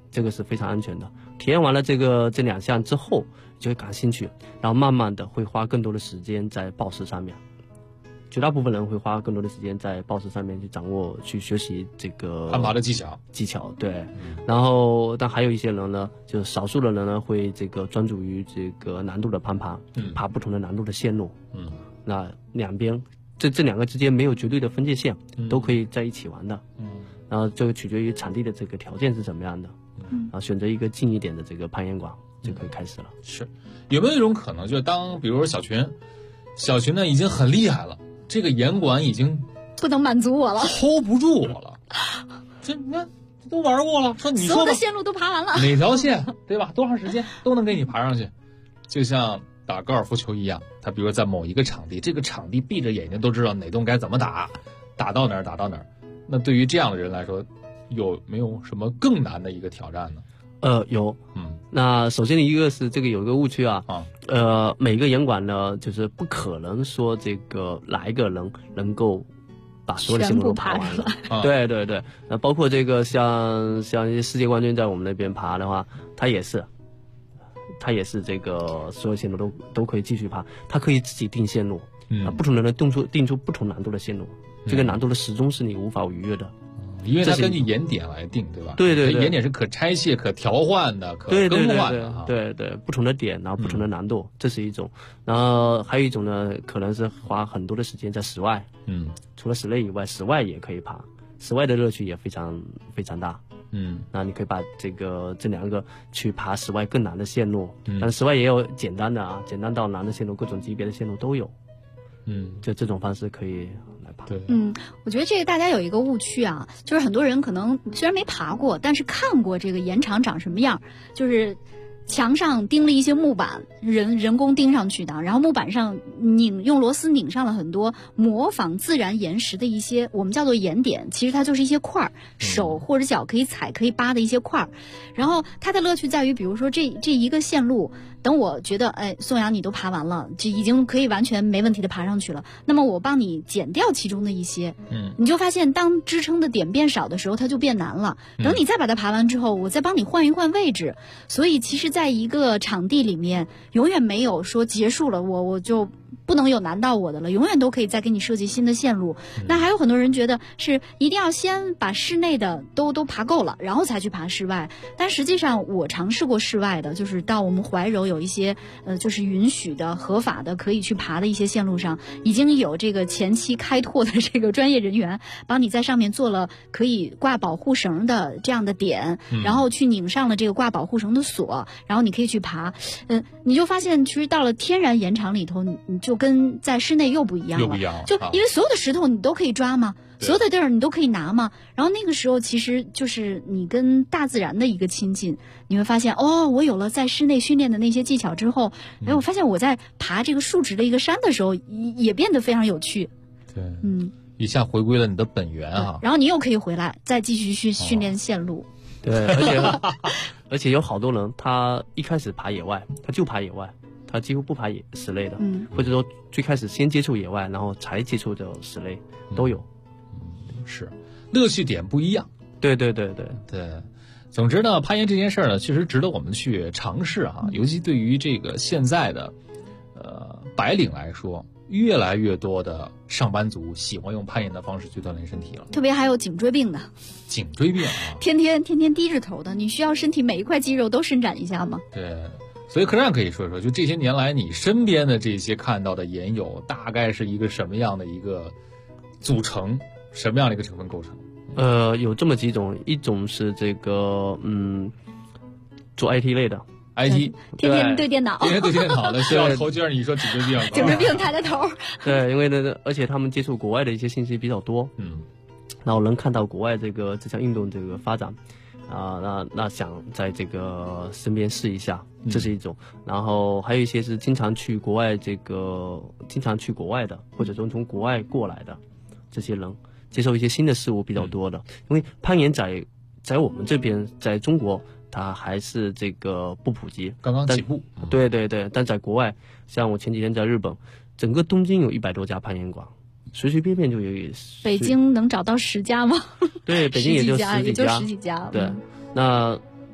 这个是非常安全的。体验完了这2项之后，就会感兴趣，然后慢慢的会花更多的时间在报时上面。绝大部分人会花更多的时间在报时上面去掌握、去学习这个攀爬的技巧。 对。然后，但还有一些人呢，就是少数的人呢，会这个专注于这个难度的攀爬，爬不同的难度的线路。那两边这2个之间没有绝对的分界线，都可以在一起玩的。然后这个取决于场地的这个条件是怎么样的。然后选择一个近一点的这个攀岩馆就可以开始了。 是，有没有一种可能，就是比如说小群呢已经很厉害了。这个岩馆已经不能满足我了 ，hold 不住我了。这你看都玩过了，说你说所有的线路都爬完了， 哪条线对吧？多长时间都能给你爬上去，就像打高尔夫球一样。他比如说在某一个场地，这个场地闭着眼睛都知道哪洞该怎么打到哪儿。那对于这样的人来说，有没有什么更难的一个挑战呢？ 有。那首先一个是这个有一个误区啊。每个岩馆呢，就是不可能说这个哪一个人能够把所有的线路都爬完了。对。那包括这个像一些世界冠军在我们那边爬的话，他也是这个所有线路都可以继续爬，他可以自己定线路。不同的人定出不同难度的线路，这个难度的始终是你无法逾越的。 因为它根据岩点来定，对吧？ 对， 岩点是可拆卸、可调换的、可更换的。 对，不同的点，然后不同的难度，这是一种。然后还有一种呢，可能是花很多的时间在室外。除了室内以外，室外也可以爬，室外的乐趣也非常非常大。那你可以把这2个去爬室外更难的线路，但室外也有简单的啊，简单到难的线路，各种级别的线路都有。就这种方式可以来爬。 对， 我觉得这个大家有一个误区啊，就是很多人可能虽然没爬过，但是看过这个岩场长什么样，就是墙上钉了一些木板，人工钉上去的，然后木板上用螺丝拧上了很多模仿自然岩石的一些我们叫做岩点，其实它就是一些块儿，手或者脚可以踩可以扒的一些块儿。然后它的乐趣在于，比如说这一个线路，等我觉得宋阳你都爬完了，这已经可以完全没问题的爬上去了，那么我帮你减掉其中的一些，你就发现当支撑的点变少的时候，它就变难了。等你再把它爬完之后，我再帮你换一换位置。所以其实在一个场地里面，永远没有说结束了，我就不能有难到我的了，永远都可以再给你设计新的线路。那还有很多人觉得是一定要先把室内的都爬够了，然后才去爬室外。但实际上我尝试过室外的，就是到我们怀柔有一些就是允许的合法的可以去爬的一些线路上，已经有这个前期开拓的这个专业人员帮你在上面做了可以挂保护绳的这样的点，然后去拧上了这个挂保护绳的锁，然后你可以去爬。你就发现其实到了天然岩场里头，你就跟在室内又不一样了，就因为所有的石头你都可以抓嘛，所有的地儿你都可以拿嘛，然后那个时候其实就是你跟大自然的一个亲近。你会发现我有了在室内训练的那些技巧之后，我发现我在爬这个竖直的一个山的时候也变得非常有趣。 对，一下回归了你的本源啊。 然后你又可以回来再继续训练线路。 对，而且有好多人他一开始爬野外，他就爬野外，他几乎不爬室内的，或者说最开始先接触野外，然后才接触的室内都有。 是，乐趣点不一样。 对。 总之呢，攀岩这件事儿呢，确实值得我们去尝试啊，尤其对于这个现在的白领来说，越来越多的上班族喜欢用攀岩的方式去锻炼身体了。 特别还有颈椎病的。 颈椎病啊， 天天低着头的，你需要身体每一块肌肉都伸展一下吗？ 对。所以客栈可以说一说，就这些年来你身边的这些看到的岩友，大概是一个什么样的一个组成，什么样的一个成分构成？ 有这么几种，一种是这个做 IT 类的 ，IT 天天对电脑， 天天对电脑的，需要头劲儿。你说颈椎病， 颈椎病抬抬头。 对，因为呢，而且他们接触国外的一些信息比较多，然后能看到国外这项运动这个发展。那想在这个身边试一下，这是一种。然后还有一些是经常去国外的，或者说从国外过来的这些人，接受一些新的事物比较多的。因为攀岩在我们这边，在中国它还是这个不普及， 刚刚起步。 对，但在国外，像我前几天在日本，整个东京有100多家攀岩馆。随随便便就有。 北京能找到10家吗？ 对，北京也就十几家。 10几家。 对，那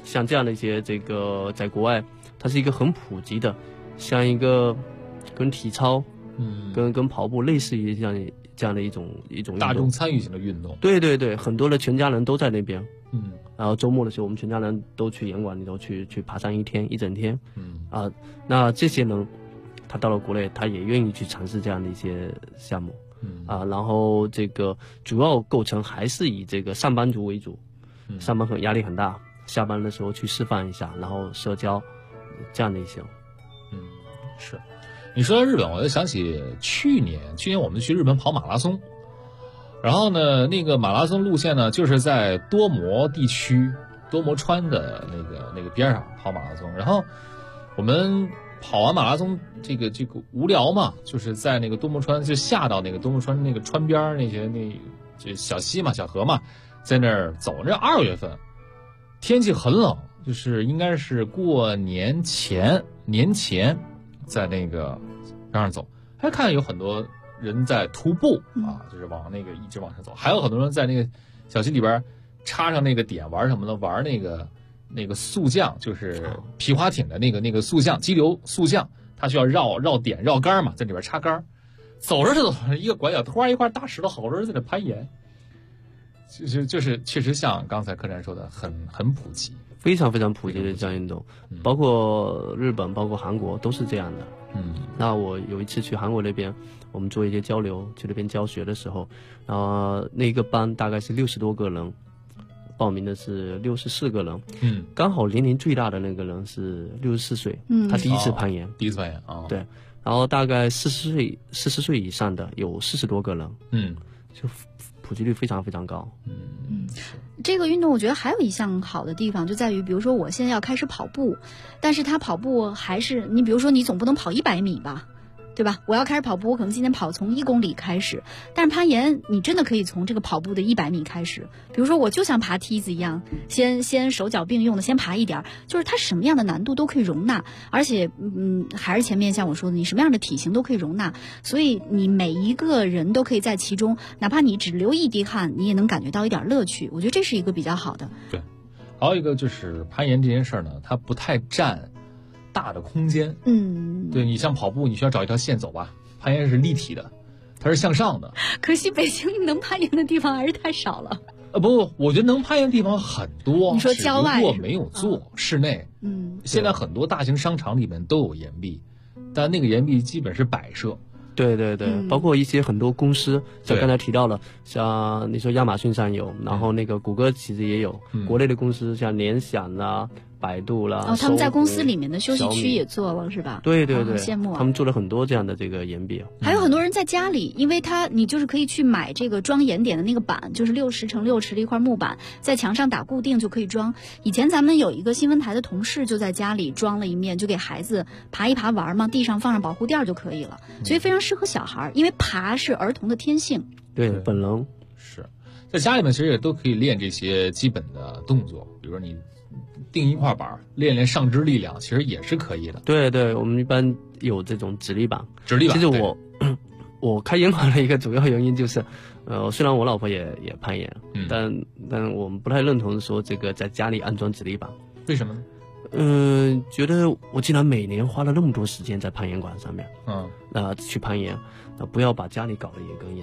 像这样的一些这个在国外，它是一个很普及的，像一个跟体操，跟跑步类似于这样的一种大众参与型的运动。 对对对，很多的全家人都在那边。然后周末的时候，我们全家人都去严管里头去爬山一整天。那这些人，他到了国内，他也愿意去尝试这样的一些项目。然后这个主要构成还是以这个上班族为主，上班压力很大，下班的时候去释放一下，然后社交这样的一些。 是。你说到日本，我就想起去年我们去日本跑马拉松，然后呢，那个马拉松路线呢，就是在多摩地区多摩川的那个边上跑马拉松，然后我们跑完马拉松，这个无聊嘛，就是在那个多摩川就下到那个多摩川那个川边就小溪嘛、小河嘛，在那儿走。这2月份天气很冷，就是应该是过年前在那个边上走，还看有很多人在徒步啊，就是往那个一直往上走，还有很多人在那个小溪里边插上那个点玩什么的，玩那个速降，就是皮划艇的那个速降，激流速降，它需要绕点绕杆嘛，在里边插杆，走着一个拐角，突然一块大石头，好多人在那攀岩，就是确实像刚才柯战说的，很普及， 非常非常普及的这样运动，包括日本，包括韩国都是这样的。那我有一次去韩国那边，我们做一些交流，去那边教学的时候，然后那个班大概是60多个人。报名的是64个人，刚好年龄最大的那个人是64岁，他第一次攀岩，对，然后大概40岁以上的有40多个人，就普及率非常非常高。 这个运动我觉得还有一项好的地方就在于，比如说我现在要开始跑步，但是他跑步还是你比如说你总不能跑100米吧。对吧？我要开始跑步，我可能今天跑从1公里开始，但是攀岩你真的可以从这个跑步的100米开始。比如说我就像爬梯子一样，先手脚并用的先爬一点，就是它什么样的难度都可以容纳，而且还是前面像我说的，你什么样的体型都可以容纳，所以你每一个人都可以在其中，哪怕你只流一滴汗，你也能感觉到一点乐趣。我觉得这是一个比较好的。 对，还有一个就是攀岩这件事呢，它不太占大的空间。对，你像跑步你需要找一条线走吧，攀岩是立体的，它是向上的。 可惜北京能攀岩的地方还是太少了。 不，我觉得能攀岩的地方很多， 你说郊外， 如果没有做室内。现在很多大型商场里面都有岩壁，但那个岩壁基本是摆设。 对对对，包括一些很多公司，像刚才提到了，像你说亚马逊上有，然后那个谷歌其实也有，国内的公司像联想啦、百度啦， 他们在公司里面的休息区也做了，是吧？ 对对对， 羡慕啊！ 他们做了很多这样的这个岩壁。 还有很多人在家里，因为你就是可以去买这个装岩点的那个板，就是60×60的一块木板，在墙上打固定就可以装。以前咱们有一个新闻台的同事就在家里装了一面，就给孩子爬一爬玩嘛，地上放上保护垫就可以了，所以非常适合小孩，因为爬是儿童的天性。 对，本能是在家里面其实也都可以练这些基本的动作，比如说你定一块板练上肢力量，其实也是可以的。 对对，我们一般有这种直立板。 其实我开岩馆的一个主要原因就是，虽然我老婆也攀岩，但我们不太认同说这个在家里安装直立板。 为什么呢？ 觉得我既然每年花了那么多时间在攀岩馆上面，去攀岩，不要把家里搞得也跟岩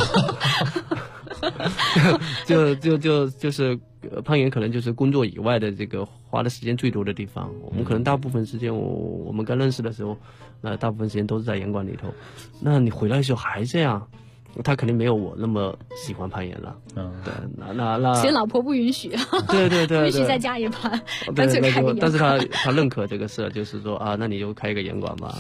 场就是攀岩可能就是工作以外的这个花的时间最多的地方。我们可能大部分时间我们刚认识的时候，大部分时间都是在岩馆里头。那你回来的时候还这样，他肯定没有我那么喜欢攀岩了。对，那其实老婆不允许。 对对对， 不允许在家也攀，干脆开个岩馆。 但是他认可这个事，就是说啊，那你就开一个岩馆吧。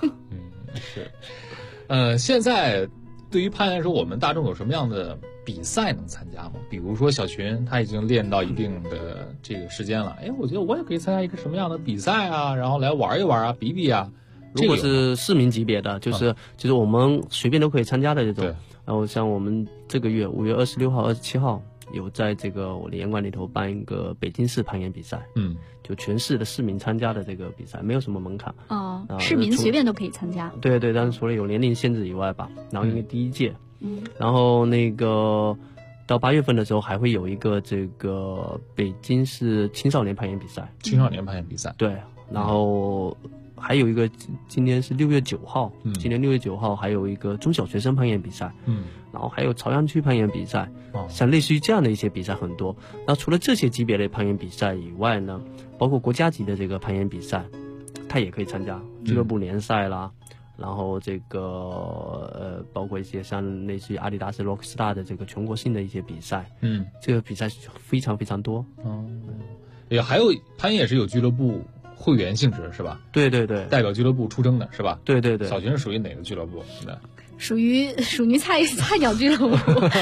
是。现在对于攀岩来说，我们大众有什么样的比赛能参加吗？比如说小群他已经练到一定的这个时间了，我觉得我也可以参加一个什么样的比赛啊，然后来玩一玩啊，比比啊。 如果是市民级别的，就是我们随便都可以参加的这种。然后像我们这个月5月26号、27号有在这个我的岩馆里头办一个北京市攀岩比赛。就全市的市民参加的这个比赛，没有什么门槛。 市民随便都可以参加。 对对，但是除了有年龄限制以外吧，然后因为第一届，然后那个到8月份的时候还会有一个这个北京市青少年攀岩比赛。 青少年攀岩比赛， 对，然后还有一个今年是6月9号，今年6月9号还有一个中小学生攀岩比赛，然后还有朝阳区攀岩比赛，像类似于这样的一些比赛很多。那除了这些级别的攀岩比赛以外呢，包括国家级的这个攀岩比赛，他也可以参加俱乐部联赛啦。然后这个包括一些像类似于阿迪达斯 Rockstar 的这个全国性的一些比赛，这个比赛非常非常多。 也还有攀岩也是有俱乐部会员性质是吧？ 对对对， 代表俱乐部出征的是吧？ 对对对。 小群是属于哪个俱乐部？ 属于菜鸟俱乐部，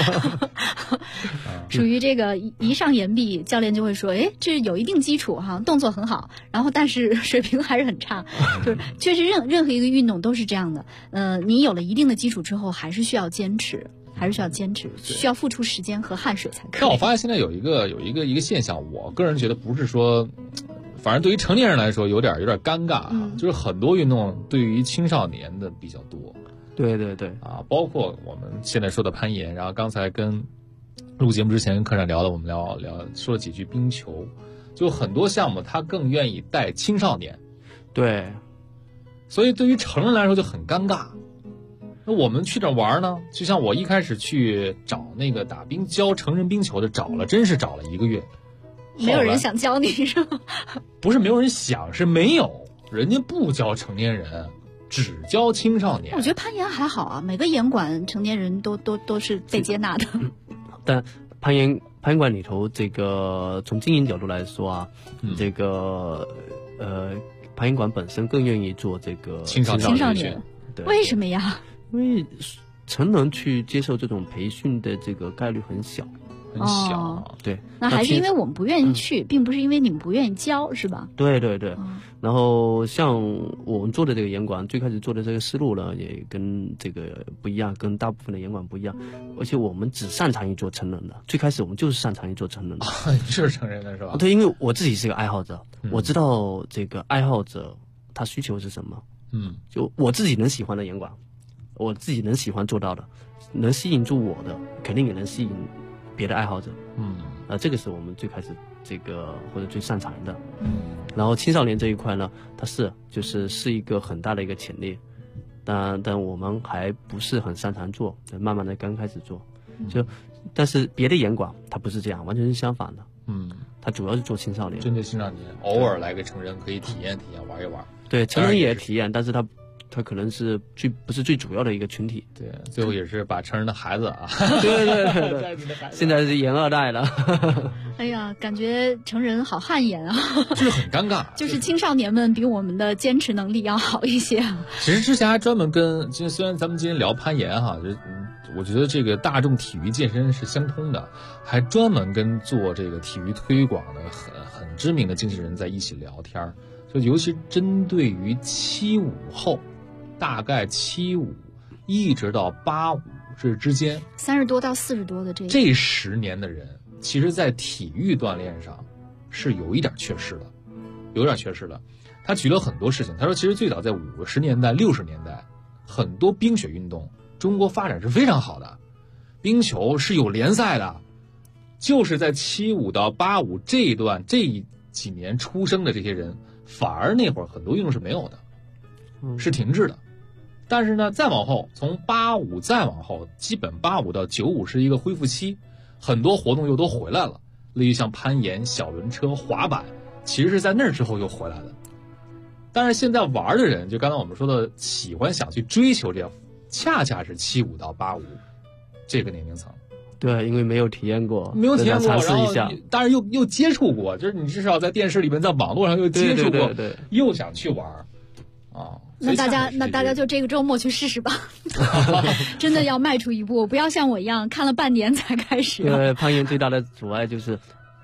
属于这个一上岩壁，教练就会说，哎，这有一定基础哈，动作很好，然后但是水平还是很差，就是确实任何一个运动都是这样的，你有了一定的基础之后，还是需要坚持，需要付出时间和汗水才可以。 但我发现现在有一个现象，我个人觉得不是说，反正对于成年人来说有点尴尬啊，就是很多运动对于青少年的比较多。 对对对啊，包括我们现在说的攀岩，然后刚才跟录节目之前跟科长聊的，我们说了几句冰球，就很多项目他更愿意带青少年， 对， 所以对于成人来说就很尴尬。那我们去这玩呢，就像我一开始去找那个打教成人冰球的，真是找了1个月， 没有人想教你是吗？ 不是没有人想，是没有，人家不教成年人。只教青少年。 我觉得攀岩还好啊，每个岩馆成年人都是被接纳的。 但攀岩馆里头，这个从经营角度来说啊，这个攀岩馆本身更愿意做这个青少年。对，为什么呀？ 因为成人去接受这种培训的这个概率很小。 很小， 对。 那还是因为我们不愿意去，并不是因为你们不愿意教，是吧？ 对对对。然后像我们做的这个岩馆，最开始做的这个思路呢，也跟这个不一样，跟大部分的岩馆不一样。而且我们只擅长于做成人的，最开始我们就是擅长于做成人的。 你是成人的是吧？ 对，因为我自己是个爱好者，我知道这个爱好者他需求是什么。就我自己能喜欢的岩馆，我自己能喜欢做到的，能吸引住我的，肯定也能吸引别的爱好者。这个是我们最开始这个或者最擅长的。然后青少年这一块呢，它是一个很大的一个潜力，但我们还不是很擅长做，慢慢的刚开始做。但是别的岩馆它不是这样，完全是相反的。它主要是做青少年， 针对青少年，偶尔来个成人可以体验体验，玩一玩。 对，成人也体验，但是它可能是不是最主要的一个群体。 对，最后也是把成人的孩子啊， 对，现在是岩2代了。 哎呀，感觉成人好汗颜啊， 就是很尴尬。 就是青少年们比我们的坚持能力要好一些。 其实之前还专门虽然咱们今天聊攀岩哈，我觉得这个大众体育健身是相通的，还专门跟做这个体育推广的很知名的经纪人在一起聊天，就尤其针对于75后。大概75一直到85这之间 ，30多到40多的这 10年的人，其实在体育锻炼上是有一点缺失的。他举了很多事情，他说其实最早在50年代、60年代，很多冰雪运动中国发展是非常好的，冰球是有联赛的，就是在75到85这几年出生的这些人，反而那会儿很多运动是没有的，是停滞的。但是呢，再往后，从85再往后，基本85到95是一个恢复期，很多活动又都回来了，例如像攀岩、小轮车、滑板，其实是在那之后又回来的。但是现在玩的人，就刚才我们说的，想去追求这样，恰恰是75到85这个年龄层。 对，因为没有体验过， 尝试一下，但是又接触过，就是你至少在电视里面、在网络上又接触过， 对， 又想去玩啊。 那大家就这个周末去试试吧，真的要迈出一步，不要像我一样看了半年才开始。 对，攀岩最大的阻碍就是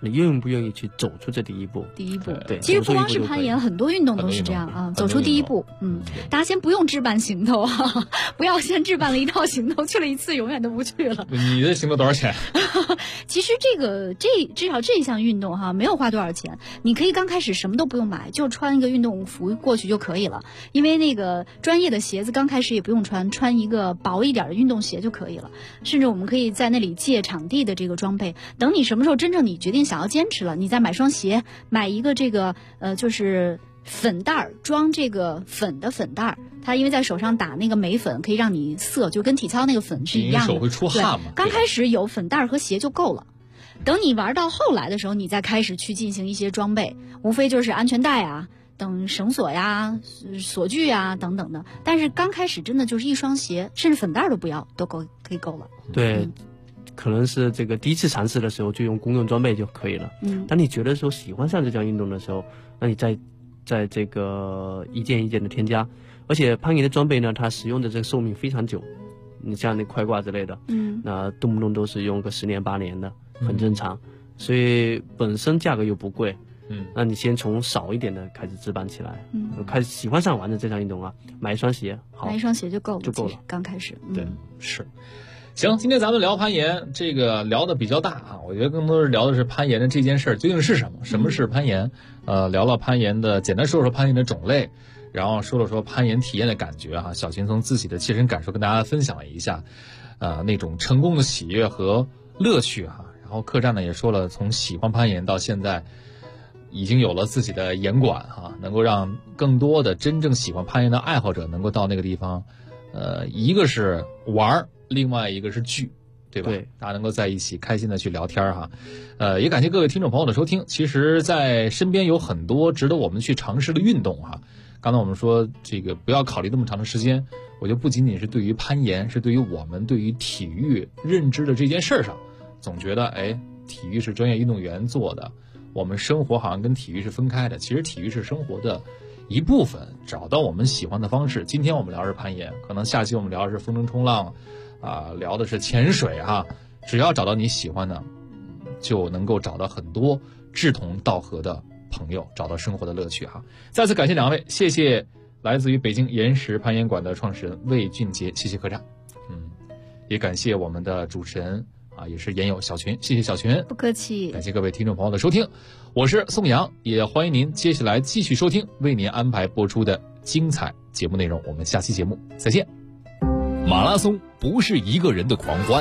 你愿不愿意去走出这第一步？对， 其实不光是攀岩，很多运动都是这样啊，走出第一步。大家先不用置办行头啊，不要先置办了一套行头，去了一次永远都不去了。 你的行头多少钱？ 其实至少这一项运动哈，没有花多少钱，你可以刚开始什么都不用买，就穿一个运动服过去就可以了。因为那个专业的鞋子刚开始也不用穿一个薄一点的运动鞋就可以了。甚至我们可以在那里借场地的这个装备，等你什么时候真正你决定想要坚持了，你再买双鞋，买一个这个就是粉袋装这个粉的粉袋，它因为在手上打那个镁粉可以让你涩，就跟体操那个粉是一样的， 手会出汗嘛。 刚开始有粉袋和鞋就够了，等你玩到后来的时候，你再开始去进行一些装备，无非就是安全带啊等绳索呀锁具啊等等的，但是刚开始真的就是一双鞋甚至粉袋都不要都可以够了。 对，可能是这个第一次尝试的时候就用公用装备就可以了。当你觉得说喜欢上这项运动的时候，那你在这个一件一件的添加，而且攀岩的装备呢，它使用的这个寿命非常久，你像那快挂之类的，那动不动都是用个10年8年的，很正常。所以本身价格又不贵，那你先从少一点的开始置办起来，开始喜欢上玩的这项运动啊，买一双鞋，好， 买一双鞋就够了，刚开始， 对，是。行，今天咱们聊攀岩，这个聊的比较大啊，我觉得更多是聊的是攀岩的这件事儿究竟是什么？什么是攀岩？聊了攀岩的，简单说说攀岩的种类，然后说了说攀岩体验的感觉哈。小秦从自己的切身感受跟大家分享了一下，那种成功的喜悦和乐趣哈。然后客栈呢也说了，从喜欢攀岩到现在已经有了自己的岩馆哈，能够让更多的真正喜欢攀岩的爱好者能够到那个地方，一个是玩，另外一个是聚，对吧？对，大家能够在一起开心的去聊天哈。也感谢各位听众朋友的收听。其实在身边有很多值得我们去尝试的运动哈。刚才我们说这个不要考虑那么长的时间，我觉得不仅仅是对于攀岩，是对于我们对于体育认知的这件事上，总觉得体育是专业运动员做的，我们生活好像跟体育是分开的。其实体育是生活的一部分，找到我们喜欢的方式。今天我们聊的是攀岩，可能下期我们聊的是风筝冲浪聊的是潜水哈。只要找到你喜欢的，就能够找到很多志同道合的朋友，找到生活的乐趣哈。再次感谢两位，谢谢来自于北京岩石攀岩馆的创始人魏俊杰，谢谢客栈。也感谢我们的主持人也是岩友小群，谢谢小群， 不客气。 感谢各位听众朋友的收听，我是宋阳，也欢迎您接下来继续收听为您安排播出的精彩节目内容。我们下期节目再见。 马拉松不是一个人的狂欢，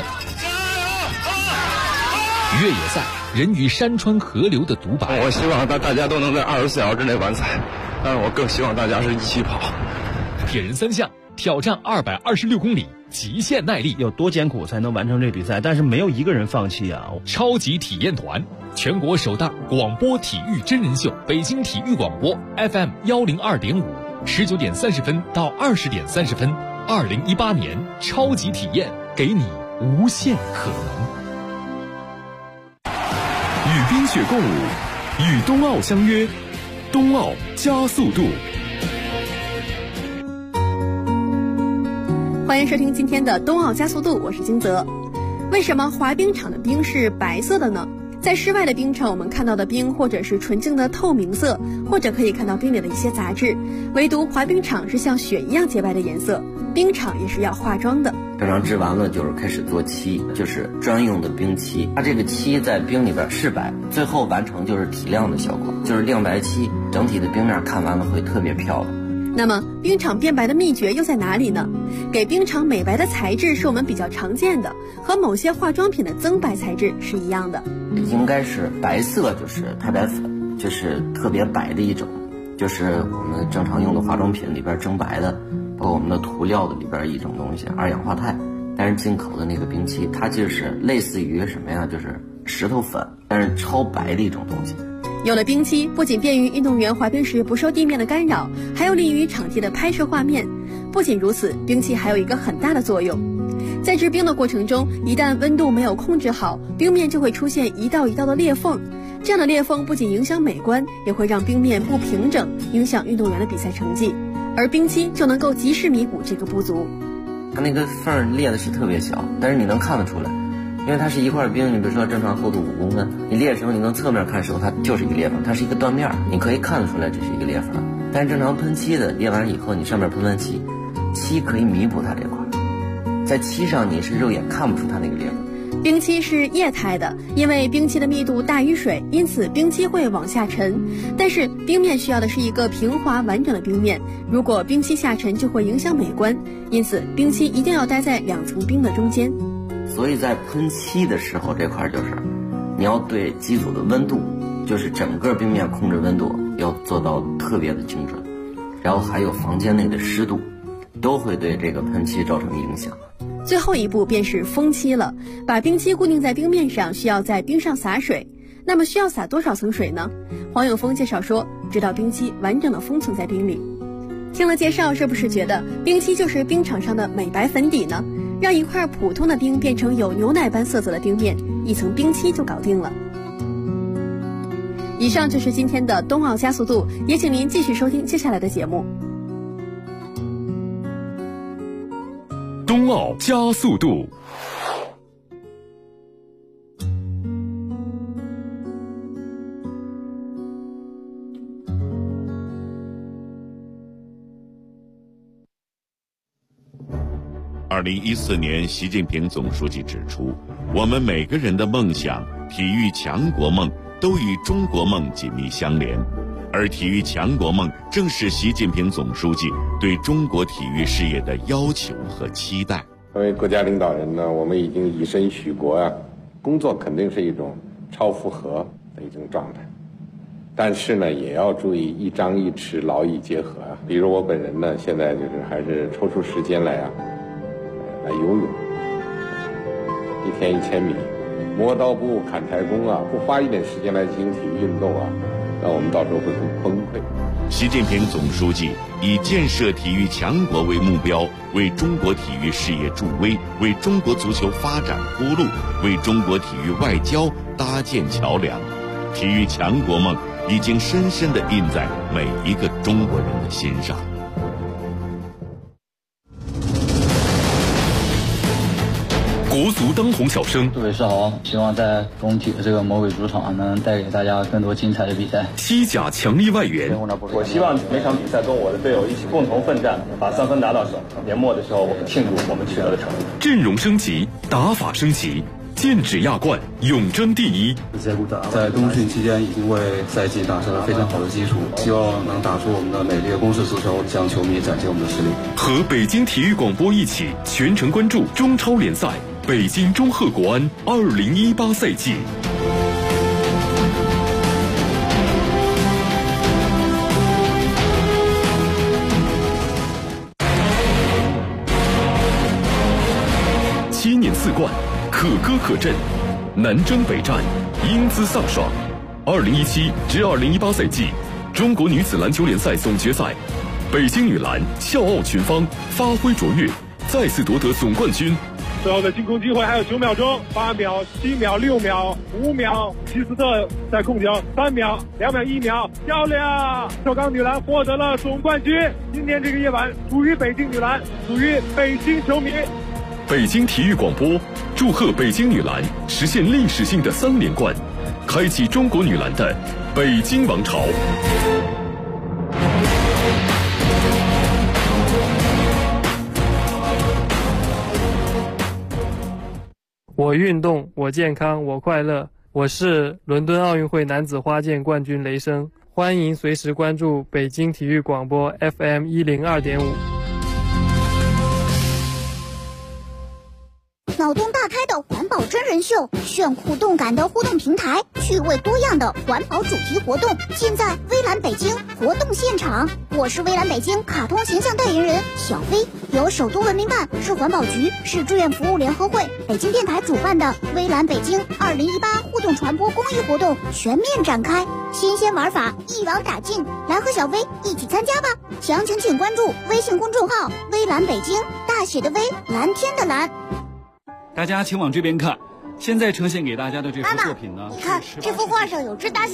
越野赛人与山川河流的独白。 我希望大家都能在24小时之内完赛，但是我更希望大家是一起跑。 铁人三项挑战226公里，极限耐力， 有多艰苦才能完成这比赛？但是没有一个人放弃啊！ 超级体验团，全国首档广播体育真人秀，北京体育广播 FM 102.5，19点30分到20点30分，2018年超级体验，给你无限可能。 与冰雪共舞，与冬奥相约，冬奥加速度。 欢迎收听今天的冬奥加速度，我是金泽。为什么滑冰场的冰是白色的呢？在室外的冰场，我们看到的冰或者是纯净的透明色，或者可以看到冰里的一些杂质，唯独滑冰场是像雪一样洁白的颜色。冰场也是要化妆的， 正常织完了就是开始做漆，就是专用的冰漆。它这个漆在冰里边是白，最后完成就是提亮的效果，就是亮白漆，整体的冰面看完了会特别漂亮。 那么冰场变白的秘诀又在哪里呢？给冰场美白的材质是我们比较常见的，和某些化妆品的增白材质是一样的。 应该是白色，就是太白粉，就是特别白的一种，就是我们正常用的化妆品里边增白的，包括我们的涂料的里边一种东西，二氧化钛。但是进口的那个冰漆，它就是类似于什么呀？就是石头粉，但是超白的一种东西。 有了冰漆，不仅便于运动员滑冰时不受地面的干扰，还有利于场地的拍摄画面。不仅如此，冰漆还有一个很大的作用。在制冰的过程中，一旦温度没有控制好，冰面就会出现一道一道的裂缝。这样的裂缝不仅影响美观，也会让冰面不平整，影响运动员的比赛成绩。而冰漆就能够及时弥补这个不足。 它那个缝裂的是特别小，但是你能看得出来， 因为它是一块冰，你比如说正常厚度5公分，你裂的时候你能侧面看的时候，它就是一个裂缝，它是一个断面，你可以看得出来这是一个裂缝。但是正常喷漆的裂完以后，你上面喷完漆，漆可以弥补它这块，在漆上你是肉眼看不出它那个裂缝。 冰漆是液态的，因为冰漆的密度大于水，因此冰漆会往下沉。但是冰面需要的是一个平滑完整的冰面，如果冰漆下沉就会影响美观，因此冰漆一定要待在2层冰的中间。 所以在喷漆的时候，这块就是你要对机组的温度，就是整个冰面控制温度要做到特别的精准，然后还有房间内的湿度，都会对这个喷漆造成影响。 最后一步便是封漆了，把冰漆固定在冰面上，需要在冰上洒水。那么需要洒多少层水呢？黄永峰介绍说，直到冰漆完整的封存在冰里。听了介绍，是不是觉得冰漆就是冰场上的美白粉底呢？让一块普通的冰变成有牛奶般色泽的冰面，一层冰漆就搞定了。以上就是今天的冬奥加速度，也请您继续收听接下来的节目。 冬奥加速度。 2014年，习近平总书记指出，我们每个人的梦想、体育强国梦都与中国梦紧密相连，而体育强国梦正是习近平总书记对中国体育事业的要求和期待。 作为国家领导人呢，我们已经以身许国啊，工作肯定是一种超负荷的一种状态，但是呢，也要注意一张一弛，劳逸结合啊。比如我本人呢，现在就是还是抽出时间来游泳，1天1000米，磨刀不误砍柴工啊，不花一点时间来进行体育运动啊，那我们到时候会很崩溃。 习近平总书记以建设体育强国为目标，为中国体育事业助威，为中国足球发展铺路，为中国体育外交搭建桥梁。体育强国梦已经深深地印在每一个中国人的心上。 国足当红小生， 杜伟世豪，希望在工体的这个魔鬼主场能带给大家更多精彩的比赛。 西甲强力外援， 我希望每场比赛跟我的队友一起共同奋战，把3分拿到手。年末的时候，我们庆祝我们取得的成绩。 阵容升级，打法升级，剑指亚冠，永争第一。 在冬训期间，已经为赛季打下了非常好的基础，希望能打出我们的美丽的攻势足球，向球迷展现我们的实力。 和北京体育广播一起全程关注中超联赛。北京中赫国安2018赛季。7年4冠，可歌可阵，南征北战，英姿飒爽。2017至2018赛季，中国女子篮球联赛总决赛，北京女篮笑傲群芳，发挥卓越，再次夺得总冠军。 最后的进攻机会还有9秒钟，8秒、7秒、6秒、5秒，齐斯特在控球，3秒、2秒、1秒，漂亮！首钢女篮获得了总冠军。今天这个夜晚属于北京女篮，属于北京球迷。 北京体育广播祝贺北京女篮实现历史性的3连冠，开启中国女篮的北京王朝。 我运动，我健康，我快乐。我是伦敦奥运会男子花剑冠军雷声，欢迎随时关注北京体育广播 FM 102.5。 脑洞大开的环保真人秀，炫酷动感的互动平台，趣味多样的环保主题活动，尽在微蓝北京活动现场。我是微蓝北京卡通形象代言人小飞，由首都文明办、市环保局、市志愿服务联合会、北京电台主办的微蓝北京2018互动传播公益活动全面展开，新鲜玩法一网打尽，来和小飞一起参加吧！详情请关注微信公众号微蓝北京，大写的微，蓝天的蓝。 大家请往这边看，现在呈现给大家的这幅作品呢， 你看这幅画上有只大象。